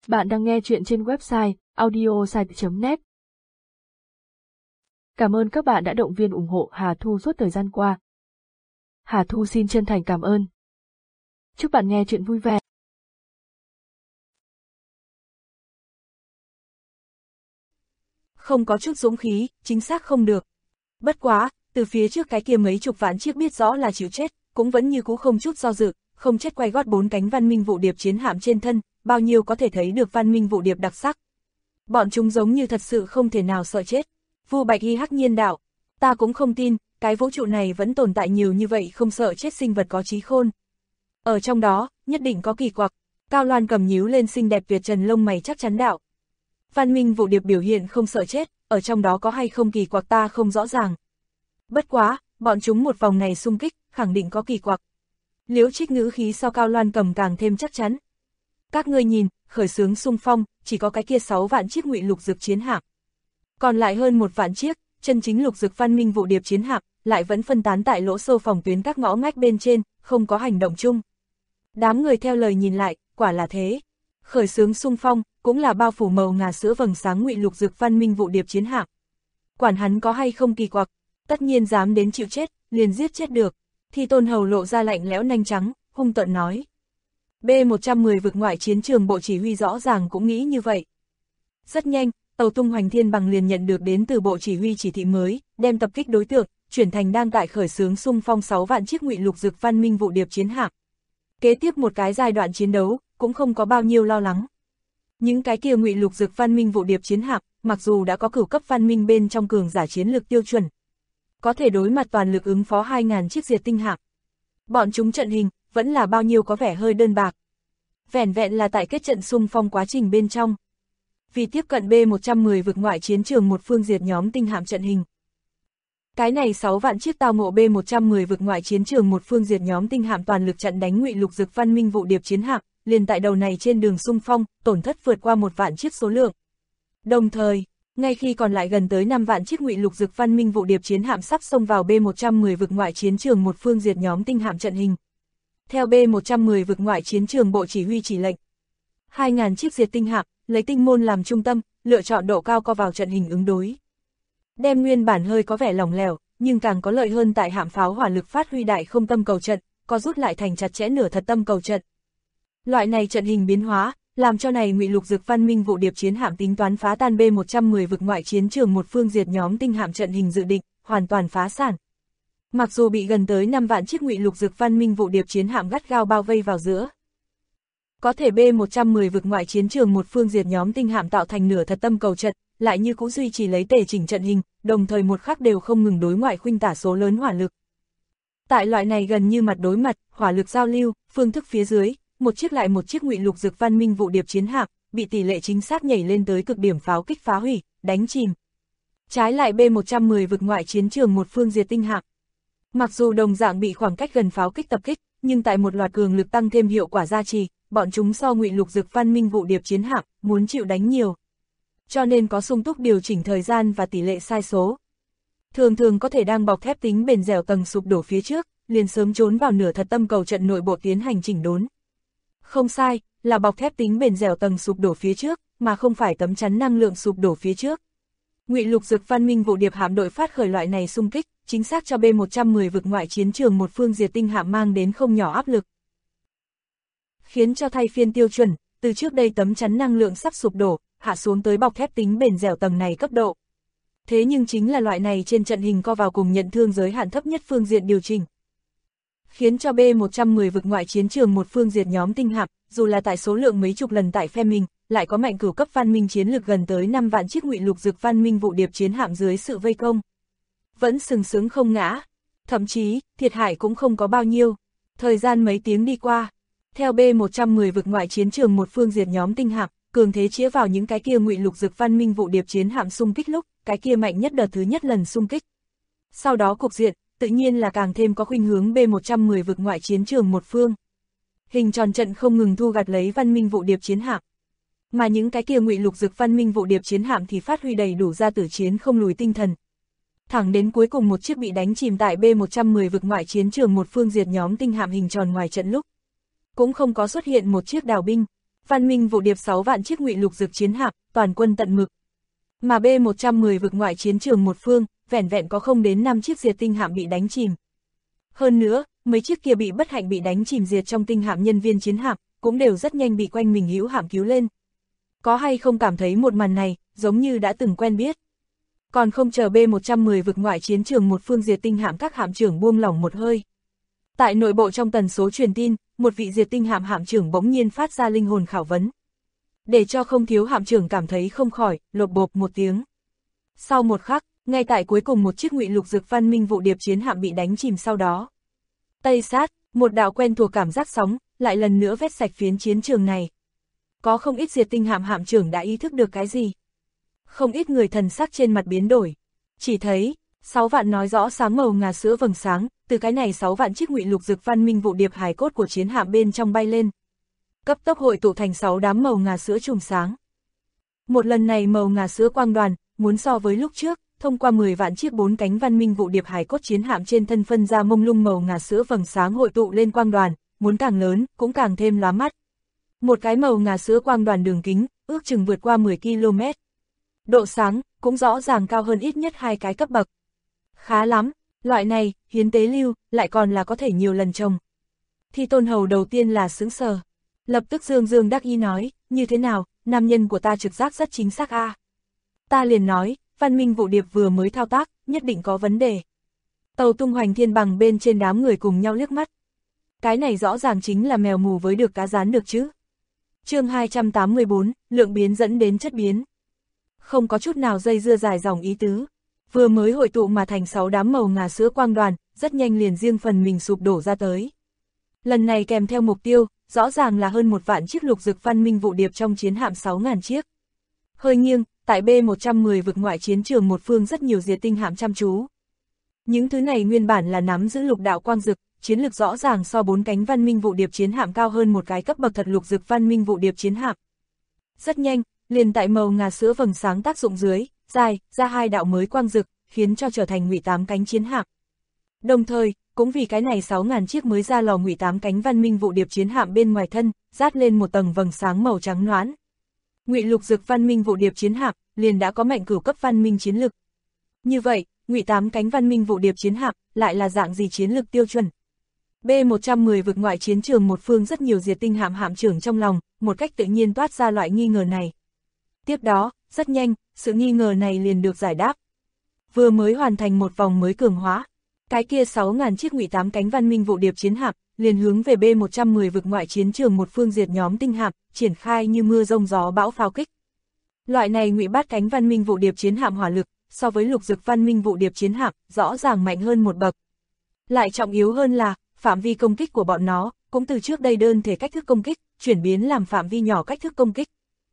Bạn đang nghe chuyện trên website audiosite.net. Cảm ơn các bạn đã động viên ủng hộ Hà Thu suốt thời gian qua. Hà Thu xin chân thành cảm ơn. Chúc bạn nghe chuyện vui vẻ. Không có chút dũng khí, chính xác không được. Bất quá, từ phía trước cái kia mấy chục vạn chiếc biết rõ là chịu chết, cũng vẫn như cũ không chút do dự, không chết quay gót bốn cánh văn minh vụ điệp chiến hạm trên thân, bao nhiêu có thể thấy được văn minh vụ điệp đặc sắc. Bọn chúng giống như thật sự không thể nào sợ chết. Vu Bạch Y hắc nhiên đạo, ta cũng không tin, cái vũ trụ này vẫn tồn tại nhiều như vậy không sợ chết sinh vật có trí khôn. Ở trong đó, nhất định có kỳ quặc. Cao Loan cầm nhíu lên xinh đẹp tuyệt trần lông mày chắc chắn đạo. Văn minh vụ điệp biểu hiện không sợ chết, ở trong đó có hay không kỳ quặc ta không rõ ràng. Bất quá, bọn chúng một vòng này xung kích, khẳng định có kỳ quặc. Liễu Trích ngữ khí so Cao Loan cầm càng thêm chắc chắn. Các ngươi nhìn, khởi xướng xung phong, chỉ có cái kia 6 vạn chiếc ngụy lục dực chiến hạm. Còn lại hơn 1 vạn chiếc, chân chính lục dực văn minh vụ điệp chiến hạm, lại vẫn phân tán tại lỗ sâu phòng tuyến các ngõ ngách bên trên, không có hành động chung. Đám người theo lời nhìn lại, quả là thế. Khởi xướng xung phong, cũng là bao phủ màu ngà sữa vầng sáng ngụy lục dực văn minh vụ điệp chiến hạm. Quản hắn có hay không kỳ quặc, tất nhiên dám đến chịu chết, liền giết chết được. Thi Tôn Hầu lộ ra lạnh lẽo nanh trắng, hung tợn nói. B-110 vực ngoại chiến trường bộ chỉ huy rõ ràng cũng nghĩ như vậy. Rất nhanh, tàu tung hoành thiên bằng liền nhận được đến từ bộ chỉ huy chỉ thị mới, đem tập kích đối tượng, chuyển thành đang tại khởi xướng xung phong 6 vạn chiếc ngụy lục dực văn minh vụ điệp chiến hạm. Kế tiếp một cái giai đoạn chiến đấu, cũng không có bao nhiêu lo lắng. Những cái kia ngụy lục dực văn minh vụ điệp chiến hạm, mặc dù đã có cửu cấp văn minh bên trong cường giả chiến lược tiêu chuẩn, có thể đối mặt toàn lực ứng phó 2.000 chiếc diệt tinh hạm. Bọn chúng trận hình, vẫn là bao nhiêu có vẻ hơi đơn bạc. Vẻn vẹn là tại kết trận xung phong quá trình bên trong. Vì tiếp cận B-110 vực ngoại chiến trường một phương diệt nhóm tinh hạm trận hình. Cái này 6 vạn chiếc tao ngộ B-110 vực ngoại chiến trường một phương diệt nhóm tinh hạm toàn lực chặn đánh ngụy lục dực văn minh vụ điệp chiến hạm, liền tại đầu này trên đường xung phong, tổn thất vượt qua 1 vạn chiếc số lượng. Đồng thời, ngay khi còn lại gần tới 5 vạn chiếc ngụy lục dực văn minh vụ điệp chiến hạm sắp xông vào B-110 vực ngoại chiến trường một phương diệt nhóm tinh hạm trận hình. Theo B-110 vực ngoại chiến trường bộ chỉ huy chỉ lệnh, 2.000 chiếc diệt tinh hạm, lấy tinh môn làm trung tâm, lựa chọn độ cao co vào trận hình ứng đối. Đem nguyên bản hơi có vẻ lỏng lẻo, nhưng càng có lợi hơn tại hạm pháo hỏa lực phát huy đại không tâm cầu trận, có rút lại thành chặt chẽ nửa thật tâm cầu trận. Loại này trận hình biến hóa, làm cho này ngụy lục dực văn minh vụ điệp chiến hạm tính toán phá tan B-110 vực ngoại chiến trường một phương diệt nhóm tinh hạm trận hình dự định, hoàn toàn phá sản. Mặc dù bị gần tới 5 vạn chiếc ngụy lục dực văn minh vụ điệp chiến hạm gắt gao bao vây vào giữa, có thể B-110 vực ngoại chiến trường một phương diệt nhóm tinh hạm tạo thành nửa thật tâm cầu trận, lại như cũ duy trì lấy tề chỉnh trận hình, đồng thời một khắc đều không ngừng đối ngoại khuynh tả số lớn hỏa lực. Tại loại này gần như mặt đối mặt, hỏa lực giao lưu, phương thức phía dưới, một chiếc lại một chiếc ngụy lục dực văn minh vụ điệp chiến hạm, bị tỷ lệ chính xác nhảy lên tới cực điểm pháo kích phá hủy, đánh chìm. Trái lại B-110 vực ngoại chiến trường một phương diệt tinh hạm, mặc dù đồng dạng bị khoảng cách gần pháo kích tập kích, nhưng tại một loạt cường lực tăng thêm hiệu quả gia trì, bọn chúng so ngụy lục dực văn minh vụ điệp chiến hạm, muốn chịu đánh nhiều. Cho nên có sung túc điều chỉnh thời gian và tỷ lệ sai số. Thường thường có thể đang bọc thép tính bền dẻo tầng sụp đổ phía trước, liền sớm trốn vào nửa thật tâm cầu trận nội bộ tiến hành chỉnh đốn. Không sai, là bọc thép tính bền dẻo tầng sụp đổ phía trước, mà không phải tấm chắn năng lượng sụp đổ phía trước. Ngụy lục dực văn minh vụ điệp hạm đội phát khởi loại này xung kích, chính xác cho B-110 vực ngoại chiến trường một phương diệt tinh hạm mang đến không nhỏ áp lực. Khiến cho thay phiên tiêu chuẩn, từ trước đây tấm chắn năng lượng sắp sụp đổ, hạ xuống tới bọc thép tính bền dẻo tầng này cấp độ. Thế nhưng chính là loại này trên trận hình co vào cùng nhận thương giới hạn thấp nhất phương diện điều chỉnh, khiến cho B-110 vực ngoại chiến trường một phương diệt nhóm tinh hạm, dù là tại số lượng mấy chục lần tại phe mình, lại có mạnh cửu cấp văn minh chiến lực gần tới 5 vạn chiếc ngụy lục dực văn minh vụ điệp chiến hạm dưới sự vây công, vẫn sừng sững không ngã, thậm chí thiệt hại cũng không có bao nhiêu. Thời gian mấy tiếng đi qua, theo B-110 vực ngoại chiến trường một phương diệt nhóm tinh hạm, cường thế chĩa vào những cái kia ngụy lục dực văn minh vụ điệp chiến hạm xung kích lúc, cái kia mạnh nhất đợt thứ nhất lần xung kích. Sau đó cục diện, tự nhiên là càng thêm có khuynh hướng B-110 vực ngoại chiến trường một phương. Hình tròn trận không ngừng thu gặt lấy văn minh vụ điệp chiến hạm. Mà những cái kia ngụy lục dực văn minh vụ điệp chiến hạm thì phát huy đầy đủ ra tử chiến không lùi tinh thần. Thẳng đến cuối cùng một chiếc bị đánh chìm tại B-110 vực ngoại chiến trường một phương diệt nhóm tinh hạm hình tròn ngoài trận lúc, cũng không có xuất hiện một chiếc đào binh. Văn Minh vụ điệp 6 vạn chiếc ngụy lục dực chiến hạm, toàn quân tận mực. Mà B-110 vực ngoại chiến trường một phương, vẻn vẹn có không đến 5 chiếc diệt tinh hạm bị đánh chìm. Hơn nữa, mấy chiếc kia bị bất hạnh bị đánh chìm diệt trong tinh hạm nhân viên chiến hạm, cũng đều rất nhanh bị quanh mình hữu hạm cứu lên. Có hay không cảm thấy một màn này, giống như đã từng quen biết. Còn không chờ B-110 vực ngoại chiến trường một phương diệt tinh hạm các hạm trưởng buông lỏng một hơi. Tại nội bộ trong tần số truyền tin, một vị diệt tinh hạm hạm trưởng bỗng nhiên phát ra linh hồn khảo vấn. Để cho không thiếu hạm trưởng cảm thấy không khỏi, lộp bộp một tiếng. Sau một khắc, ngay tại cuối cùng một chiếc ngụy lục dực Văn Minh vụ điệp chiến hạm bị đánh chìm sau đó. Tây sát, một đạo quen thuộc cảm giác sóng, lại lần nữa vét sạch phiến chiến trường này. Có không ít diệt tinh hạm hạm trưởng đã ý thức được cái gì. Không ít người thần sắc trên mặt biến đổi. Chỉ thấy, 6 vạn nói rõ sáng màu ngà sữa vầng sáng, từ cái này 6 vạn chiếc ngụy lục dực Văn Minh vụ điệp hài cốt của chiến hạm bên trong bay lên. Cấp tốc hội tụ thành 6 đám màu ngà sữa chùm sáng. Một lần này màu ngà sữa quang đoàn, muốn so với lúc trước, thông qua 10 vạn chiếc 4 cánh Văn Minh vụ điệp hài cốt chiến hạm trên thân phân ra mông lung màu ngà sữa vầng sáng hội tụ lên quang đoàn, muốn càng lớn, cũng càng thêm lóa mắt. Một cái màu ngà sữa quang đoàn đường kính, ước chừng vượt qua 10 km. Độ sáng, cũng rõ ràng cao hơn ít nhất 2 cái cấp bậc. Khá lắm, loại này, hiến tế lưu, lại còn là có thể nhiều lần trồng. Thi Tôn Hầu đầu tiên là sững sờ. Lập tức dương đắc ý nói, như thế nào, nam nhân của ta trực giác rất chính xác a. Ta liền nói, Văn Minh vụ điệp vừa mới thao tác, nhất định có vấn đề. Tàu tung hoành thiên bằng bên trên đám người cùng nhau liếc mắt. Cái này rõ ràng chính là mèo mù với được cá rán được chứ. Chương 284, lượng biến dẫn đến chất biến. Không có chút nào dây dưa dài dòng ý tứ. Vừa mới hội tụ mà thành 6 đám màu ngà sữa quang đoàn, rất nhanh liền riêng phần mình sụp đổ ra tới. Lần này kèm theo mục tiêu, rõ ràng là hơn 1 vạn chiếc lục dực Văn Minh vụ điệp trong chiến hạm 6.000 chiếc. Hơi nghiêng, tại B-110 vực ngoại chiến trường một phương rất nhiều diệt tinh hạm chăm chú. Những thứ này nguyên bản là nắm giữ lục đạo quang dực, chiến lực rõ ràng so 4 cánh Văn Minh vụ điệp chiến hạm cao hơn một cái cấp bậc thật lục dực Văn Minh vụ điệp chiến hạm. Rất nhanh, liền tại màu ngà sữa vầng sáng tác dụng dưới, dài ra 2 đạo mới quang dực, khiến cho trở thành ngụy 8 cánh chiến hạm. Đồng thời, cũng vì cái này 6.000 chiếc mới ra lò ngụy 8 cánh Văn Minh vụ điệp chiến hạm bên ngoài thân, dát lên một tầng vầng sáng màu trắng loãng. Ngụy lục dực Văn Minh vụ điệp chiến hạm liền đã có mạnh cửu cấp văn minh chiến lực. Như vậy, ngụy 8 cánh Văn Minh vụ điệp chiến hạm lại là dạng gì chiến lực tiêu chuẩn? B-110 vực ngoại chiến trường một phương rất nhiều diệt tinh hạm hạm trưởng trong lòng, một cách tự nhiên toát ra loại nghi ngờ này. Tiếp đó, rất nhanh, sự nghi ngờ này liền được giải đáp. Vừa mới hoàn thành một vòng mới cường hóa, cái kia 6.000 chiếc ngụy 8 cánh Văn Minh vụ điệp chiến hạm liền hướng về B-110 vực ngoại chiến trường một phương diệt nhóm tinh hạm, triển khai như mưa rông gió bão pháo kích. Loại này ngụy 8 cánh Văn Minh vụ điệp chiến hạm hỏa lực, so với lục dực Văn Minh vụ điệp chiến hạm, rõ ràng mạnh hơn một bậc. Lại trọng yếu hơn là, phạm vi công kích của bọn nó, cũng từ trước đây đơn thể cách thức công kích, chuyển biến làm phạm vi nhỏ cách thức công kích.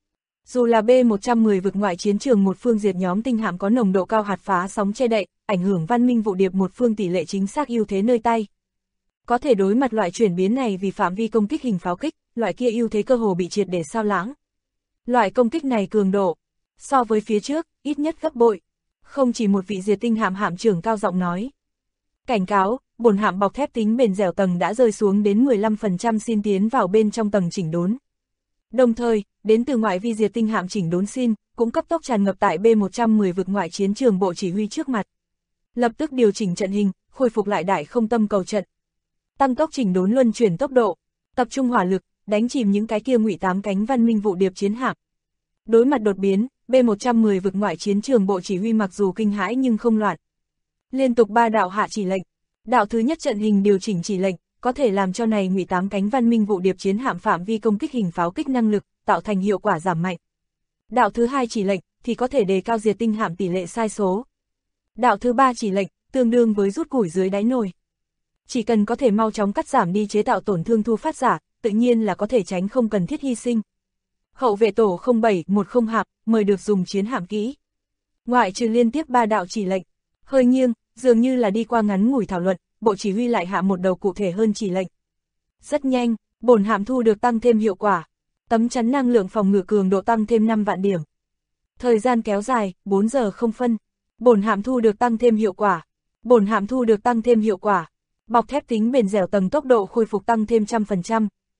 Dù là B-110 vực ngoại chiến trường một phương diệt nhóm tinh hạm có nồng độ cao hạt phá sóng che đậy, ảnh hưởng Văn Minh vụ điệp một phương tỷ lệ chính xác ưu thế nơi tay. Có thể đối mặt loại chuyển biến này vì phạm vi công kích hình pháo kích, loại kia ưu thế cơ hồ bị triệt để sao lãng. Loại công kích này cường độ, so với phía trước, ít nhất gấp bội. Không chỉ một vị diệt tinh hạm hạm trưởng cao giọng nói. Cảnh cáo, bổn hạm bọc thép tính bền dẻo tầng đã rơi xuống đến 15% xin tiến vào bên trong tầng chỉnh đốn. Đồng thời, đến từ ngoại vi diệt tinh hạm chỉnh đốn xin, cũng cấp tốc tràn ngập tại B-110 vực ngoại chiến trường bộ chỉ huy trước mặt. Lập tức điều chỉnh trận hình, khôi phục lại đại không tâm cầu trận. Tăng tốc chỉnh đốn luân chuyển tốc độ, tập trung hỏa lực, đánh chìm những cái kia ngụy 8 cánh Văn Minh vụ điệp chiến hạm. Đối mặt đột biến, B-110 vực ngoại chiến trường bộ chỉ huy mặc dù kinh hãi nhưng không loạn. Liên tục 3 đạo hạ chỉ lệnh. Đạo thứ nhất trận hình điều chỉnh chỉ lệnh, có thể làm cho này ngụy 8 cánh Văn Minh vụ điệp chiến hạm phạm vi công kích hình pháo kích năng lực, tạo thành hiệu quả giảm mạnh. Đạo thứ hai chỉ lệnh, thì có thể đề cao diệt tinh hạm tỷ lệ sai số. Đạo thứ ba chỉ lệnh, tương đương với rút củi dưới đáy nồi. Chỉ cần có thể mau chóng cắt giảm đi chế tạo tổn thương thu phát giả, tự nhiên là có thể tránh không cần thiết hy sinh. Hậu vệ tổ 0710 hạm, mời được dùng chiến hạm kỹ. Ngoại trừ liên tiếp 3 đạo chỉ lệnh, hơi nghiêng, dường như là đi qua ngắn ngủi thảo luận, bộ chỉ huy lại hạ một đầu cụ thể hơn chỉ lệnh. Rất nhanh, bổn hạm thu được tăng thêm hiệu quả. Tấm chắn năng lượng phòng ngự cường độ tăng thêm 5 vạn điểm. Thời gian kéo dài, 4 giờ không phân. Bổn hạm thu được tăng thêm hiệu quả. Bổn hạm thu được tăng thêm hiệu quả. Bọc thép tính bền dẻo tầng tốc độ khôi phục tăng thêm 100%.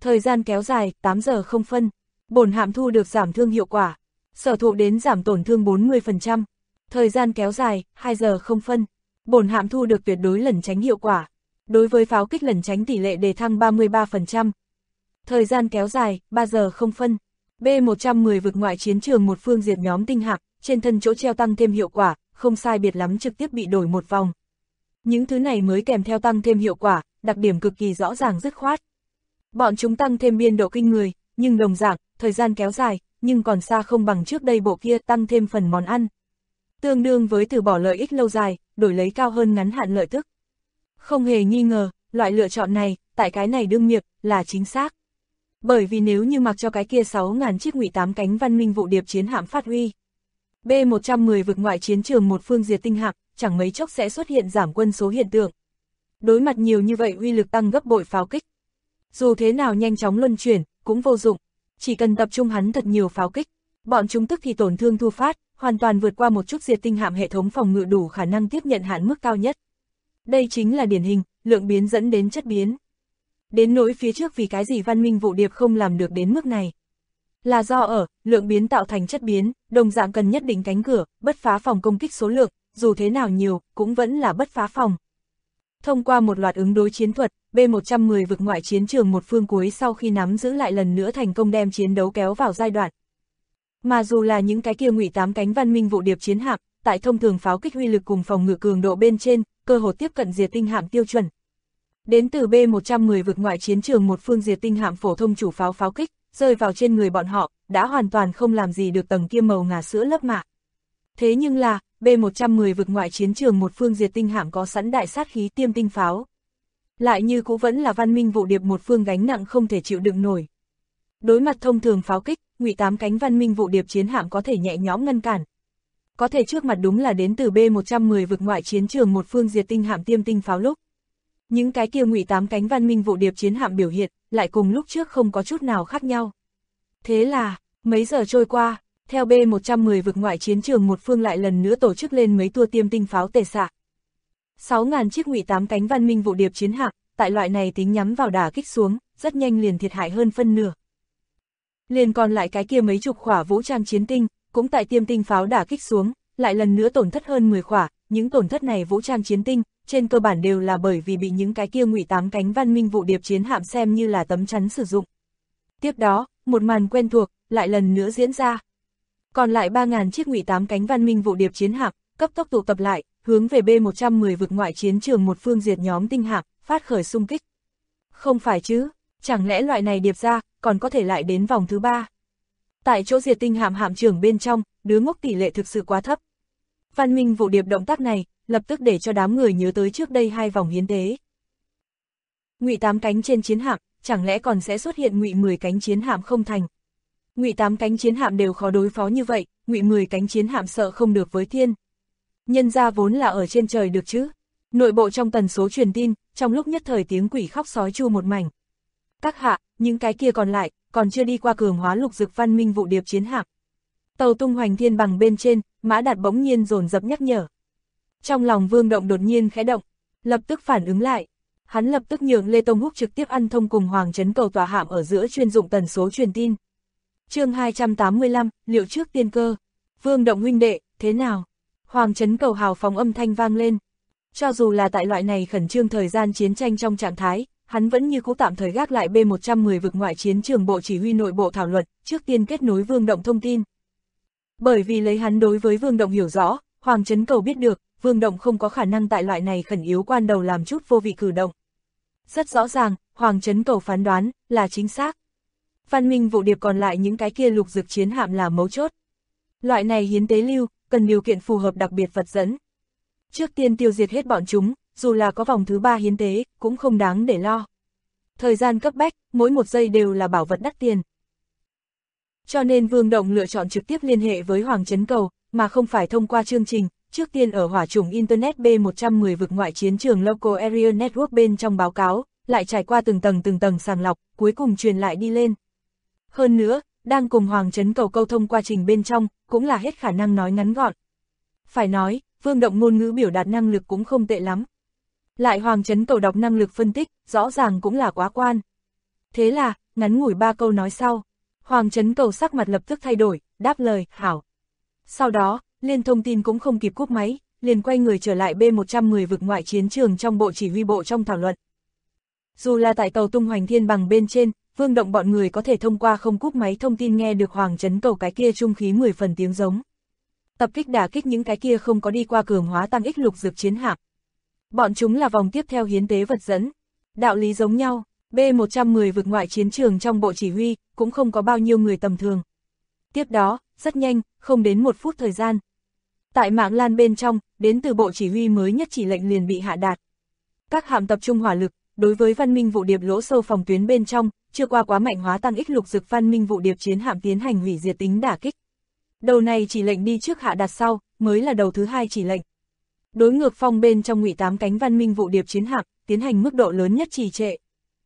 Thời gian kéo dài, 8 giờ không phân. Bổn hạm thu được giảm thương hiệu quả. Sở thụ đến giảm tổn thương 40%. Thời gian kéo dài, 2 giờ không phân. Bổn hạm thu được tuyệt đối lẩn tránh hiệu quả. Đối với pháo kích lẩn tránh tỷ lệ đề thăng 33%. Thời gian kéo dài, 3 giờ không phân. B-110 vực ngoại chiến trường một phương diệt nhóm tinh hạm, trên thân chỗ treo tăng thêm hiệu quả, không sai biệt lắm trực tiếp bị đổi một vòng. Những thứ này mới kèm theo tăng thêm hiệu quả, đặc điểm cực kỳ rõ ràng dứt khoát. Bọn chúng tăng thêm biên độ kinh người, nhưng đồng dạng, thời gian kéo dài, nhưng còn xa không bằng trước đây bộ kia tăng thêm phần món ăn. Tương đương với từ bỏ lợi ích lâu dài, đổi lấy cao hơn ngắn hạn lợi tức. Không hề nghi ngờ, loại lựa chọn này, tại cái này đương miệng, là chính xác. Bởi vì nếu như mặc cho cái kia 6.000 chiếc ngụy 8 cánh văn minh vụ điệp chiến hạm phát huy, B-110 vực ngoại chiến trường một phương diệt tinh hạm, chẳng mấy chốc sẽ xuất hiện giảm quân số hiện tượng. Đối mặt nhiều như vậy uy lực tăng gấp bội pháo kích. Dù thế nào nhanh chóng luân chuyển, cũng vô dụng. Chỉ cần tập trung hắn thật nhiều pháo kích, bọn chúng tức thì tổn thương thu phát, hoàn toàn vượt qua một chút diệt tinh hạm hệ thống phòng ngự đủ khả năng tiếp nhận hạn mức cao nhất. Đây chính là điển hình, lượng biến dẫn đến chất biến. Đến nỗi phía trước vì cái gì văn minh vụ điệp không làm được đến mức này. Là do ở, lượng biến tạo thành chất biến, đồng dạng cần nhất định cánh cửa, bất phá phòng công kích số lượng, dù thế nào nhiều, cũng vẫn là bất phá phòng. Thông qua một loạt ứng đối chiến thuật, B-110 vực ngoại chiến trường một phương cuối sau khi nắm giữ lại lần nữa thành công đem chiến đấu kéo vào giai đoạn. Mà dù là những cái kia ngụy 8 cánh văn minh vụ điệp chiến hạm, tại thông thường pháo kích uy lực cùng phòng ngự cường độ bên trên, cơ hội tiếp cận diệt tinh hạm tiêu chuẩn. Đến từ B-110 vực ngoại chiến trường một phương diệt tinh hạm phổ thông chủ pháo kích, rơi vào trên người bọn họ, đã hoàn toàn không làm gì được tầng kia màu ngà sữa lớp mạ. Thế nhưng là, B-110 vực ngoại chiến trường một phương diệt tinh hạm có sẵn đại sát khí tiêm tinh pháo. Lại như cũng vẫn là văn minh vụ điệp một phương gánh nặng không thể chịu đựng nổi. Đối mặt thông thường pháo kích, ngụy 8 cánh văn minh vụ điệp chiến hạm có thể nhẹ nhõm ngăn cản. Có thể trước mặt đúng là đến từ B-110 vực ngoại chiến trường một phương diệt tinh hạm tiêm tinh pháo lúc. Những cái kia ngụy 8 cánh văn minh vụ điệp chiến hạm biểu hiện, lại cùng lúc trước không có chút nào khác nhau. Thế là, mấy giờ trôi qua, theo B-110 vực ngoại chiến trường một phương lại lần nữa tổ chức lên mấy tour tiêm tinh pháo tề xạ. 6.000 chiếc ngụy 8 cánh văn minh vụ điệp chiến hạm, tại loại này tính nhắm vào đả kích xuống, rất nhanh liền thiệt hại hơn phân nửa. Liền còn lại cái kia mấy chục khỏa vũ trang chiến tinh, cũng tại tiêm tinh pháo đả kích xuống, lại lần nữa tổn thất hơn 10 khỏa, những tổn thất này vũ trang chiến tinh, trên cơ bản đều là bởi vì bị những cái kia ngụy 8 cánh văn minh vụ điệp chiến hạm xem như là tấm chắn sử dụng. Tiếp đó, một màn quen thuộc, lại lần nữa diễn ra. Còn lại 3.000 chiếc ngụy 8 cánh văn minh vụ điệp chiến hạm, cấp tốc tụ tập lại, hướng về B-110 vực ngoại chiến trường một phương diệt nhóm tinh hạm, phát khởi xung kích. Không phải chứ, chẳng lẽ loại này điệp ra, còn có thể lại đến vòng thứ 3. Tại chỗ diệt tinh hạm hạm trưởng bên trong, đứa ngốc tỷ lệ thực sự quá thấp. Văn minh vụ điệp động tác này, lập tức để cho đám người nhớ tới trước đây 2 vòng hiến tế. Ngụy 8 cánh trên chiến hạm, chẳng lẽ còn sẽ xuất hiện ngụy 10 cánh chiến hạm không thành. Ngụy 8 cánh chiến hạm đều khó đối phó như vậy, ngụy 10 cánh chiến hạm sợ không được với thiên. Nhân ra vốn là ở trên trời được chứ. Nội bộ trong tần số truyền tin, trong lúc nhất thời tiếng quỷ khóc sói chu một mảnh. Các hạ, những cái kia còn lại, còn chưa đi qua cường hóa lục dực văn minh vụ điệp chiến hạm. Tàu tung hoành thiên bằng bên trên, Mã Đạt bỗng nhiên dồn dập nhắc nhở. Trong lòng Vương Động đột nhiên khẽ động, lập tức phản ứng lại. Hắn lập tức nhường Lê Tông Húc trực tiếp ăn thông cùng Hoàng Trấn Cầu tòa hạm ở giữa chuyên dụng tần số truyền tin. Chương 285, liệu trước tiên cơ. Vương Động huynh đệ, thế nào? Hoàng Trấn Cầu hào phóng âm thanh vang lên. Cho dù là tại loại này khẩn trương thời gian chiến tranh trong trạng thái, hắn vẫn như cũ tạm thời gác lại B-110 vực ngoại chiến trường bộ chỉ huy nội bộ thảo luận, trước tiên kết nối Vương Động thông tin. Bởi vì lấy hắn đối với Vương Động hiểu rõ, Hoàng Trấn Cầu biết được, Vương Động không có khả năng tại loại này khẩn yếu quan đầu làm chút vô vị cử động. Rất rõ ràng, Hoàng Trấn Cầu phán đoán, là chính xác. Văn minh vụ điệp còn lại những cái kia lục dực chiến hạm là mấu chốt. Loại này hiến tế lưu, cần điều kiện phù hợp đặc biệt vật dẫn. Trước tiên tiêu diệt hết bọn chúng, dù là có vòng thứ 3 hiến tế, cũng không đáng để lo. Thời gian cấp bách, mỗi một giây đều là bảo vật đắt tiền. Cho nên Vương Động lựa chọn trực tiếp liên hệ với Hoàng Trấn Cầu, mà không phải thông qua chương trình, trước tiên ở hỏa chủng Internet B-110 vực ngoại chiến trường Local Area Network bên trong báo cáo, lại trải qua từng tầng sàng lọc, cuối cùng truyền lại đi lên. Hơn nữa, đang cùng Hoàng Trấn Cầu câu thông quá trình bên trong, cũng là hết khả năng nói ngắn gọn. Phải nói, Vương Động ngôn ngữ biểu đạt năng lực cũng không tệ lắm. Lại Hoàng Trấn Cầu đọc năng lực phân tích, rõ ràng cũng là quá quan. Thế là, ngắn ngủi 3 câu nói sau. Hoàng Trấn Cầu sắc mặt lập tức thay đổi, đáp lời, hảo. Sau đó, Liên Thông Tin cũng không kịp cúp máy, liền quay người trở lại B-110 vực ngoại chiến trường trong bộ chỉ huy bộ trong thảo luận. Dù là tại tàu tung hoành thiên bằng bên trên, Vương Động bọn người có thể thông qua không cúp máy thông tin nghe được Hoàng Trấn Cầu cái kia trung khí 10 phần tiếng giống. Tập kích đả kích những cái kia không có đi qua cường hóa tăng ích lục dược chiến hạm. Bọn chúng là vòng tiếp theo hiến tế vật dẫn. Đạo lý giống nhau, B-110 vực ngoại chiến trường trong bộ chỉ huy, cũng không có bao nhiêu người tầm thường. Tiếp đó, rất nhanh, không đến 1 phút thời gian. Tại mạng LAN bên trong, đến từ bộ chỉ huy mới nhất chỉ lệnh liền bị hạ đạt. Các hạm tập trung hỏa lực, đối với văn minh vụ điệp lỗ sâu phòng tuyến bên trong, chưa qua quá mạnh hóa tăng ích lục dực văn minh vụ điệp chiến hạm tiến hành hủy diệt tính đả kích. Đầu này chỉ lệnh đi trước hạ đạt sau, mới là đầu thứ 2 chỉ lệnh. Đối ngược phong bên trong ngụy 8 cánh văn minh vụ điệp chiến hạm, tiến hành mức độ lớn nhất trì trệ.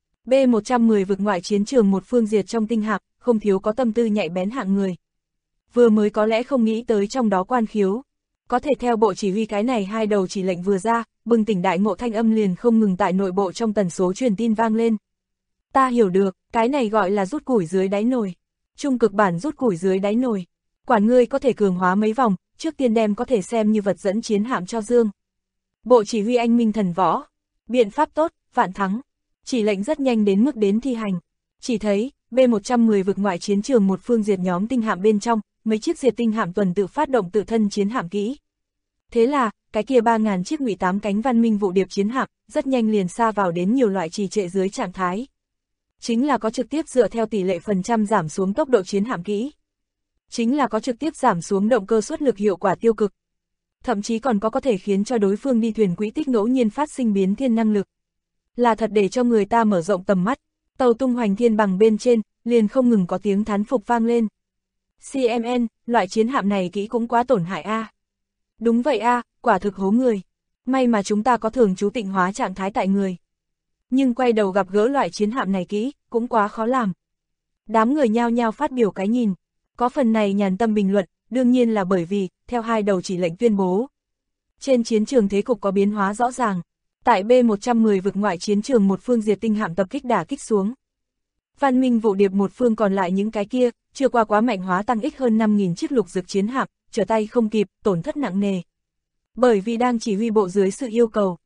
B-110 vực ngoại chiến trường một phương diệt trong tinh hạm, không thiếu có tâm tư nhạy bén hạng người. Vừa mới có lẽ không nghĩ tới trong đó quan khiếu. Có thể theo bộ chỉ huy cái này 2 đầu chỉ lệnh vừa ra, bừng tỉnh đại ngộ thanh âm liền không ngừng tại nội bộ trong tần số truyền tin vang lên. Ta hiểu được, cái này gọi là rút củi dưới đáy nồi. Trung cực bản rút củi dưới đáy nồi. Quản ngươi có thể cường hóa mấy vòng, trước tiên đem có thể xem như vật dẫn chiến hạm cho Dương. Bộ chỉ huy anh minh thần võ. Biện pháp tốt, vạn thắng. Chỉ lệnh rất nhanh đến mức đến thi hành. Chỉ thấy, B-110 vực ngoại chiến trường một phương diệt nhóm tinh hạm bên trong, mấy chiếc diệt tinh hạm tuần tự phát động tự thân chiến hạm kỹ. Thế là, cái kia 3.000 chiếc ngụy 8 cánh văn minh vụ điệp chiến hạm, rất nhanh liền xa vào đến nhiều loại trì trệ dưới trạng thái. Chính là có trực tiếp dựa theo tỷ lệ phần trăm giảm xuống tốc độ chiến hạm kỹ. Chính là có trực tiếp giảm xuống động cơ suất lực hiệu quả tiêu cực. Thậm chí còn có thể khiến cho đối phương đi thuyền quỹ tích ngẫu nhiên phát sinh biến thiên năng lực. Là thật để cho người ta mở rộng tầm mắt, tàu tung hoành thiên bằng bên trên, liền không ngừng có tiếng thán phục vang lên. CMN, loại chiến hạm này kỹ cũng quá tổn hại a. Đúng vậy a, quả thực hố người. May mà chúng ta có thường trú tịnh hóa trạng thái tại người. Nhưng quay đầu gặp gỡ loại chiến hạm này kỹ, cũng quá khó làm. Đám người nhao nhao phát biểu cái nhìn. Có phần này nhàn tâm bình luận, đương nhiên là bởi vì, theo 2 đầu chỉ lệnh tuyên bố. Trên chiến trường thế cục có biến hóa rõ ràng. Tại B-110 vực ngoại chiến trường một phương diệt tinh hạm tập kích đả kích xuống. Văn minh vụ điệp một phương còn lại những cái kia, chưa qua quá mạnh hóa tăng ích hơn 5.000 chiếc lục dực chiến hạm, trở tay không kịp, tổn thất nặng nề. Bởi vì đang chỉ huy bộ dưới sự yêu cầu.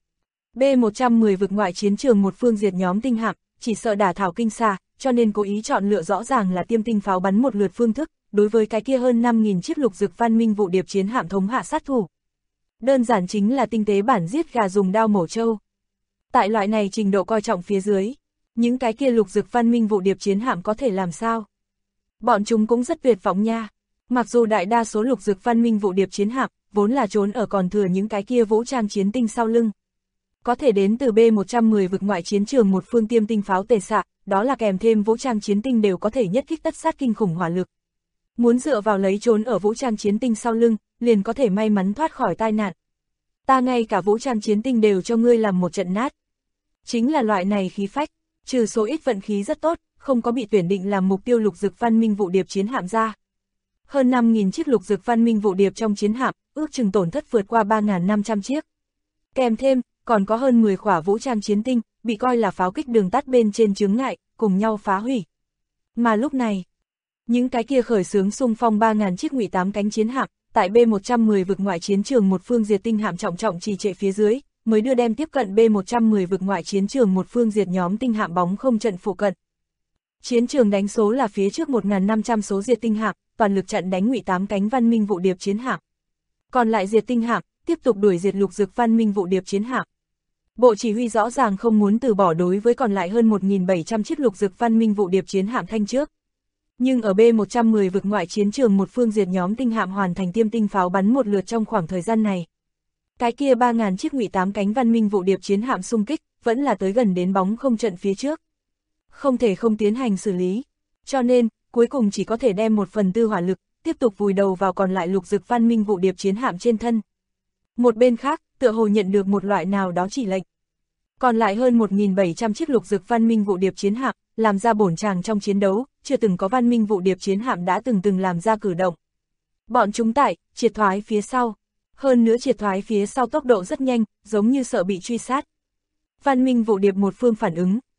B-110 vực ngoại chiến trường một phương diệt nhóm tinh hạm, chỉ sợ đả thảo kinh xà, cho nên cố ý chọn lựa rõ ràng là tiêm tinh pháo bắn một lượt phương thức, đối với cái kia hơn 5.000 chiếc lục dực văn minh vụ điệp chiến hạm thống hạ sát thủ. Đơn giản chính là tinh tế bản giết gà dùng đao mổ trâu. Tại loại này trình độ coi trọng phía dưới, những cái kia lục dực văn minh vụ điệp chiến hạm có thể làm sao? Bọn chúng cũng rất tuyệt vọng nha. Mặc dù đại đa số lục dực văn minh vụ điệp chiến hạm vốn là trốn ở còn thừa những cái kia vũ trang chiến tinh sau lưng. Có thể đến từ B-110 vực ngoại chiến trường một phương tiêm tinh pháo tề xạ, đó là kèm thêm vũ trang chiến tinh đều có thể nhất kích tất sát kinh khủng hỏa lực. Muốn dựa vào lấy trốn ở vũ trang chiến tinh sau lưng, liền có thể may mắn thoát khỏi tai nạn. Ta ngay cả vũ trang chiến tinh đều cho ngươi làm một trận nát. Chính là loại này khí phách, trừ số ít vận khí rất tốt, không có bị tuyển định làm mục tiêu lục dực văn minh vụ điệp chiến hạm ra. Hơn 5.000 chiếc lục dực văn minh vụ điệp trong chiến hạm, ước chừng tổn thất vượt qua 3.500 chiếc. Kèm thêm, còn có hơn 10 khỏa vũ trang chiến tinh, bị coi là pháo kích đường tắt bên trên chướng ngại, cùng nhau phá hủy. Mà lúc này, những cái kia khởi xướng xung phong 3.000 chiếc ngụy 8 cánh chiến hạm, tại B-110 vực ngoại chiến trường một phương diệt tinh hạm trọng trọng trì trệ phía dưới, mới đưa đem tiếp cận B-110 vực ngoại chiến trường một phương diệt nhóm tinh hạm bóng không trận phụ cận. Chiến trường đánh số là phía trước 1.500 số diệt tinh hạm, toàn lực trận đánh ngụy 8 cánh văn minh vụ điệp chiến hạm. Còn lại diệt tinh hạm, tiếp tục đuổi diệt lục dực văn minh vụ điệp chiến hạm. Bộ chỉ huy rõ ràng không muốn từ bỏ đối với còn lại hơn 1.700 chiếc lục dực văn minh vụ điệp chiến hạm thanh trước. Nhưng ở B-110 vực ngoại chiến trường một phương diệt nhóm tinh hạm hoàn thành tiêm tinh pháo bắn một lượt trong khoảng thời gian này. Cái kia 3.000 chiếc ngụy 8 cánh văn minh vụ điệp chiến hạm xung kích, vẫn là tới gần đến bóng không trận phía trước. Không thể không tiến hành xử lý. Cho nên, cuối cùng chỉ có thể đem 1/4 hỏa lực, tiếp tục vùi đầu vào còn lại lục dực văn minh vụ điệp chiến hạm trên thân. Một bên khác, tựa hồ nhận được một loại nào đó chỉ lệnh. Còn lại hơn 1.700 chiếc lục dực văn minh vụ điệp chiến hạm, làm ra bổn tràng trong chiến đấu, chưa từng có văn minh vụ điệp chiến hạm đã từng làm ra cử động. Bọn chúng triệt thoái phía sau. Hơn nữa triệt thoái phía sau tốc độ rất nhanh, giống như sợ bị truy sát. Văn minh vụ điệp một phương phản ứng,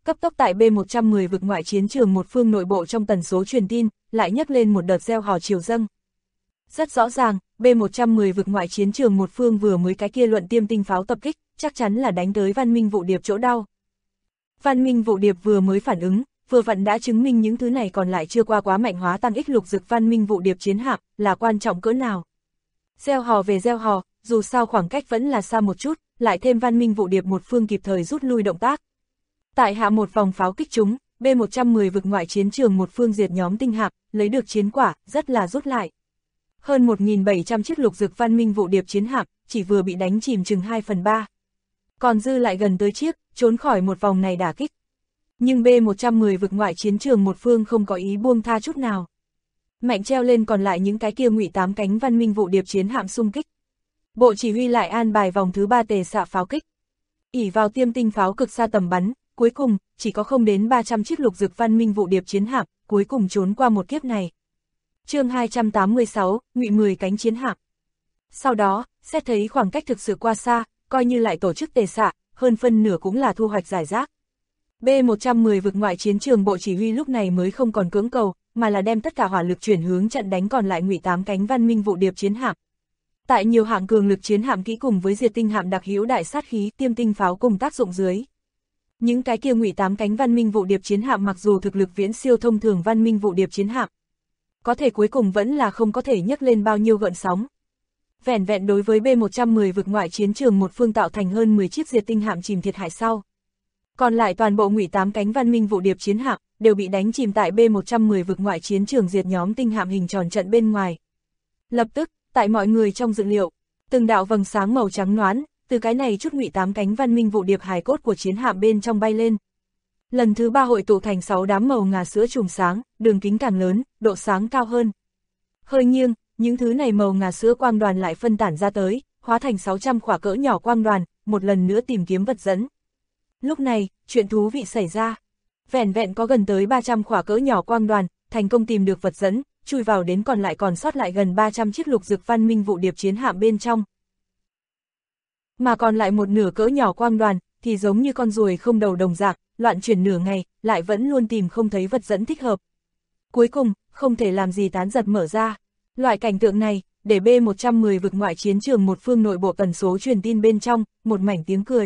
cấp tốc tại B110 vực ngoại chiến trường một phương nội bộ trong tần số truyền tin, lại nhấc lên một đợt reo hò triều dâng. Rất rõ ràng, B110 vực ngoại chiến trường một phương vừa mới cái kia luận tiêm tinh pháo tập kích, chắc chắn là đánh tới Văn Minh Vụ Điệp chỗ đau. Văn Minh Vụ Điệp vừa mới phản ứng, vừa vặn đã chứng minh những thứ này còn lại chưa qua quá mạnh hóa tăng ích lục dực Văn Minh Vụ Điệp chiến hạm là quan trọng cỡ nào. Gieo hò về gieo hò, dù sao khoảng cách vẫn là xa một chút, lại thêm Văn Minh Vụ Điệp một phương kịp thời rút lui động tác. Tại hạ một vòng pháo kích trúng, B110 vực ngoại chiến trường một phương diệt nhóm tinh hạm, lấy được chiến quả, rất là rút lại. Hơn 1.700 chiếc lục dực Văn Minh Vụ Điệp chiến hạm, chỉ vừa bị đánh chìm chừng 2/3. Còn dư lại gần tới chiếc, trốn khỏi một vòng này đả kích. Nhưng B110 vực ngoại chiến trường một phương không có ý buông tha chút nào. Mạnh treo lên còn lại những cái kia ngụy 8 cánh Văn Minh Vụ Điệp chiến hạm xung kích. Bộ chỉ huy lại an bài vòng thứ 3 tề xạ pháo kích. ỷ vào tiêm tinh pháo cực xa tầm bắn, cuối cùng, chỉ có không đến 300 chiếc lục dực Văn Minh Vụ Điệp chiến hạm, cuối cùng trốn qua một kiếp này. Chương 286, ngụy 10 cánh chiến hạm. Sau đó, xét thấy khoảng cách thực sự qua xa, coi như lại tổ chức tề xạ, hơn phân nửa cũng là thu hoạch giải rác. B110 vực ngoại chiến trường bộ chỉ huy lúc này mới không còn cưỡng cầu, mà là đem tất cả hỏa lực chuyển hướng trận đánh còn lại ngụy 8 cánh Văn Minh Vụ Điệp chiến hạm. Tại nhiều hạng cường lực chiến hạm kỹ cùng với diệt tinh hạm đặc hữu đại sát khí tiêm tinh pháo cùng tác dụng dưới. Những cái kia ngụy 8 cánh Văn Minh Vụ Điệp chiến hạm mặc dù thực lực viễn siêu thông thường Văn Minh Vụ Điệp chiến hạm, có thể cuối cùng vẫn là không có thể nhấc lên bao nhiêu gợn sóng. Vẻn vẹn đối với B110 vực ngoại chiến trường một phương tạo thành hơn 10 chiếc diệt tinh hạm chìm thiệt hại sau. Còn lại toàn bộ ngụy 8 cánh Văn Minh Vụ Điệp chiến hạm đều bị đánh chìm tại B110 vực ngoại chiến trường diệt nhóm tinh hạm hình tròn trận bên ngoài. Lập tức, tại mọi người trong dự liệu, từng đạo vầng sáng màu trắng noãn từ cái này chút ngụy 8 cánh Văn Minh Vụ Điệp hài cốt của chiến hạm bên trong bay lên. Lần thứ 3 hội tụ thành 6 đám màu ngà sữa chùm sáng, đường kính càng lớn, độ sáng cao hơn. Hơi nghiêng, những thứ này màu ngà sữa quang đoàn lại phân tản ra tới, hóa thành 600 quả cỡ nhỏ quang đoàn, một lần nữa tìm kiếm vật dẫn. Lúc này, chuyện thú vị xảy ra. Vẻn vẹn có gần tới 300 quả cỡ nhỏ quang đoàn, thành công tìm được vật dẫn, chui vào đến còn lại còn sót lại gần 300 chiếc lục dực Văn Minh Vụ Điệp chiến hạm bên trong. Mà còn lại một nửa cỡ nhỏ quang đoàn, thì giống như con ruồi không đầu đồng dạng, loạn chuyển nửa ngày, lại vẫn luôn tìm không thấy vật dẫn thích hợp. Cuối cùng, không thể làm gì tán giật mở ra. Loại cảnh tượng này, để B110 vực ngoại chiến trường một phương nội bộ tần số truyền tin bên trong, một mảnh tiếng cười.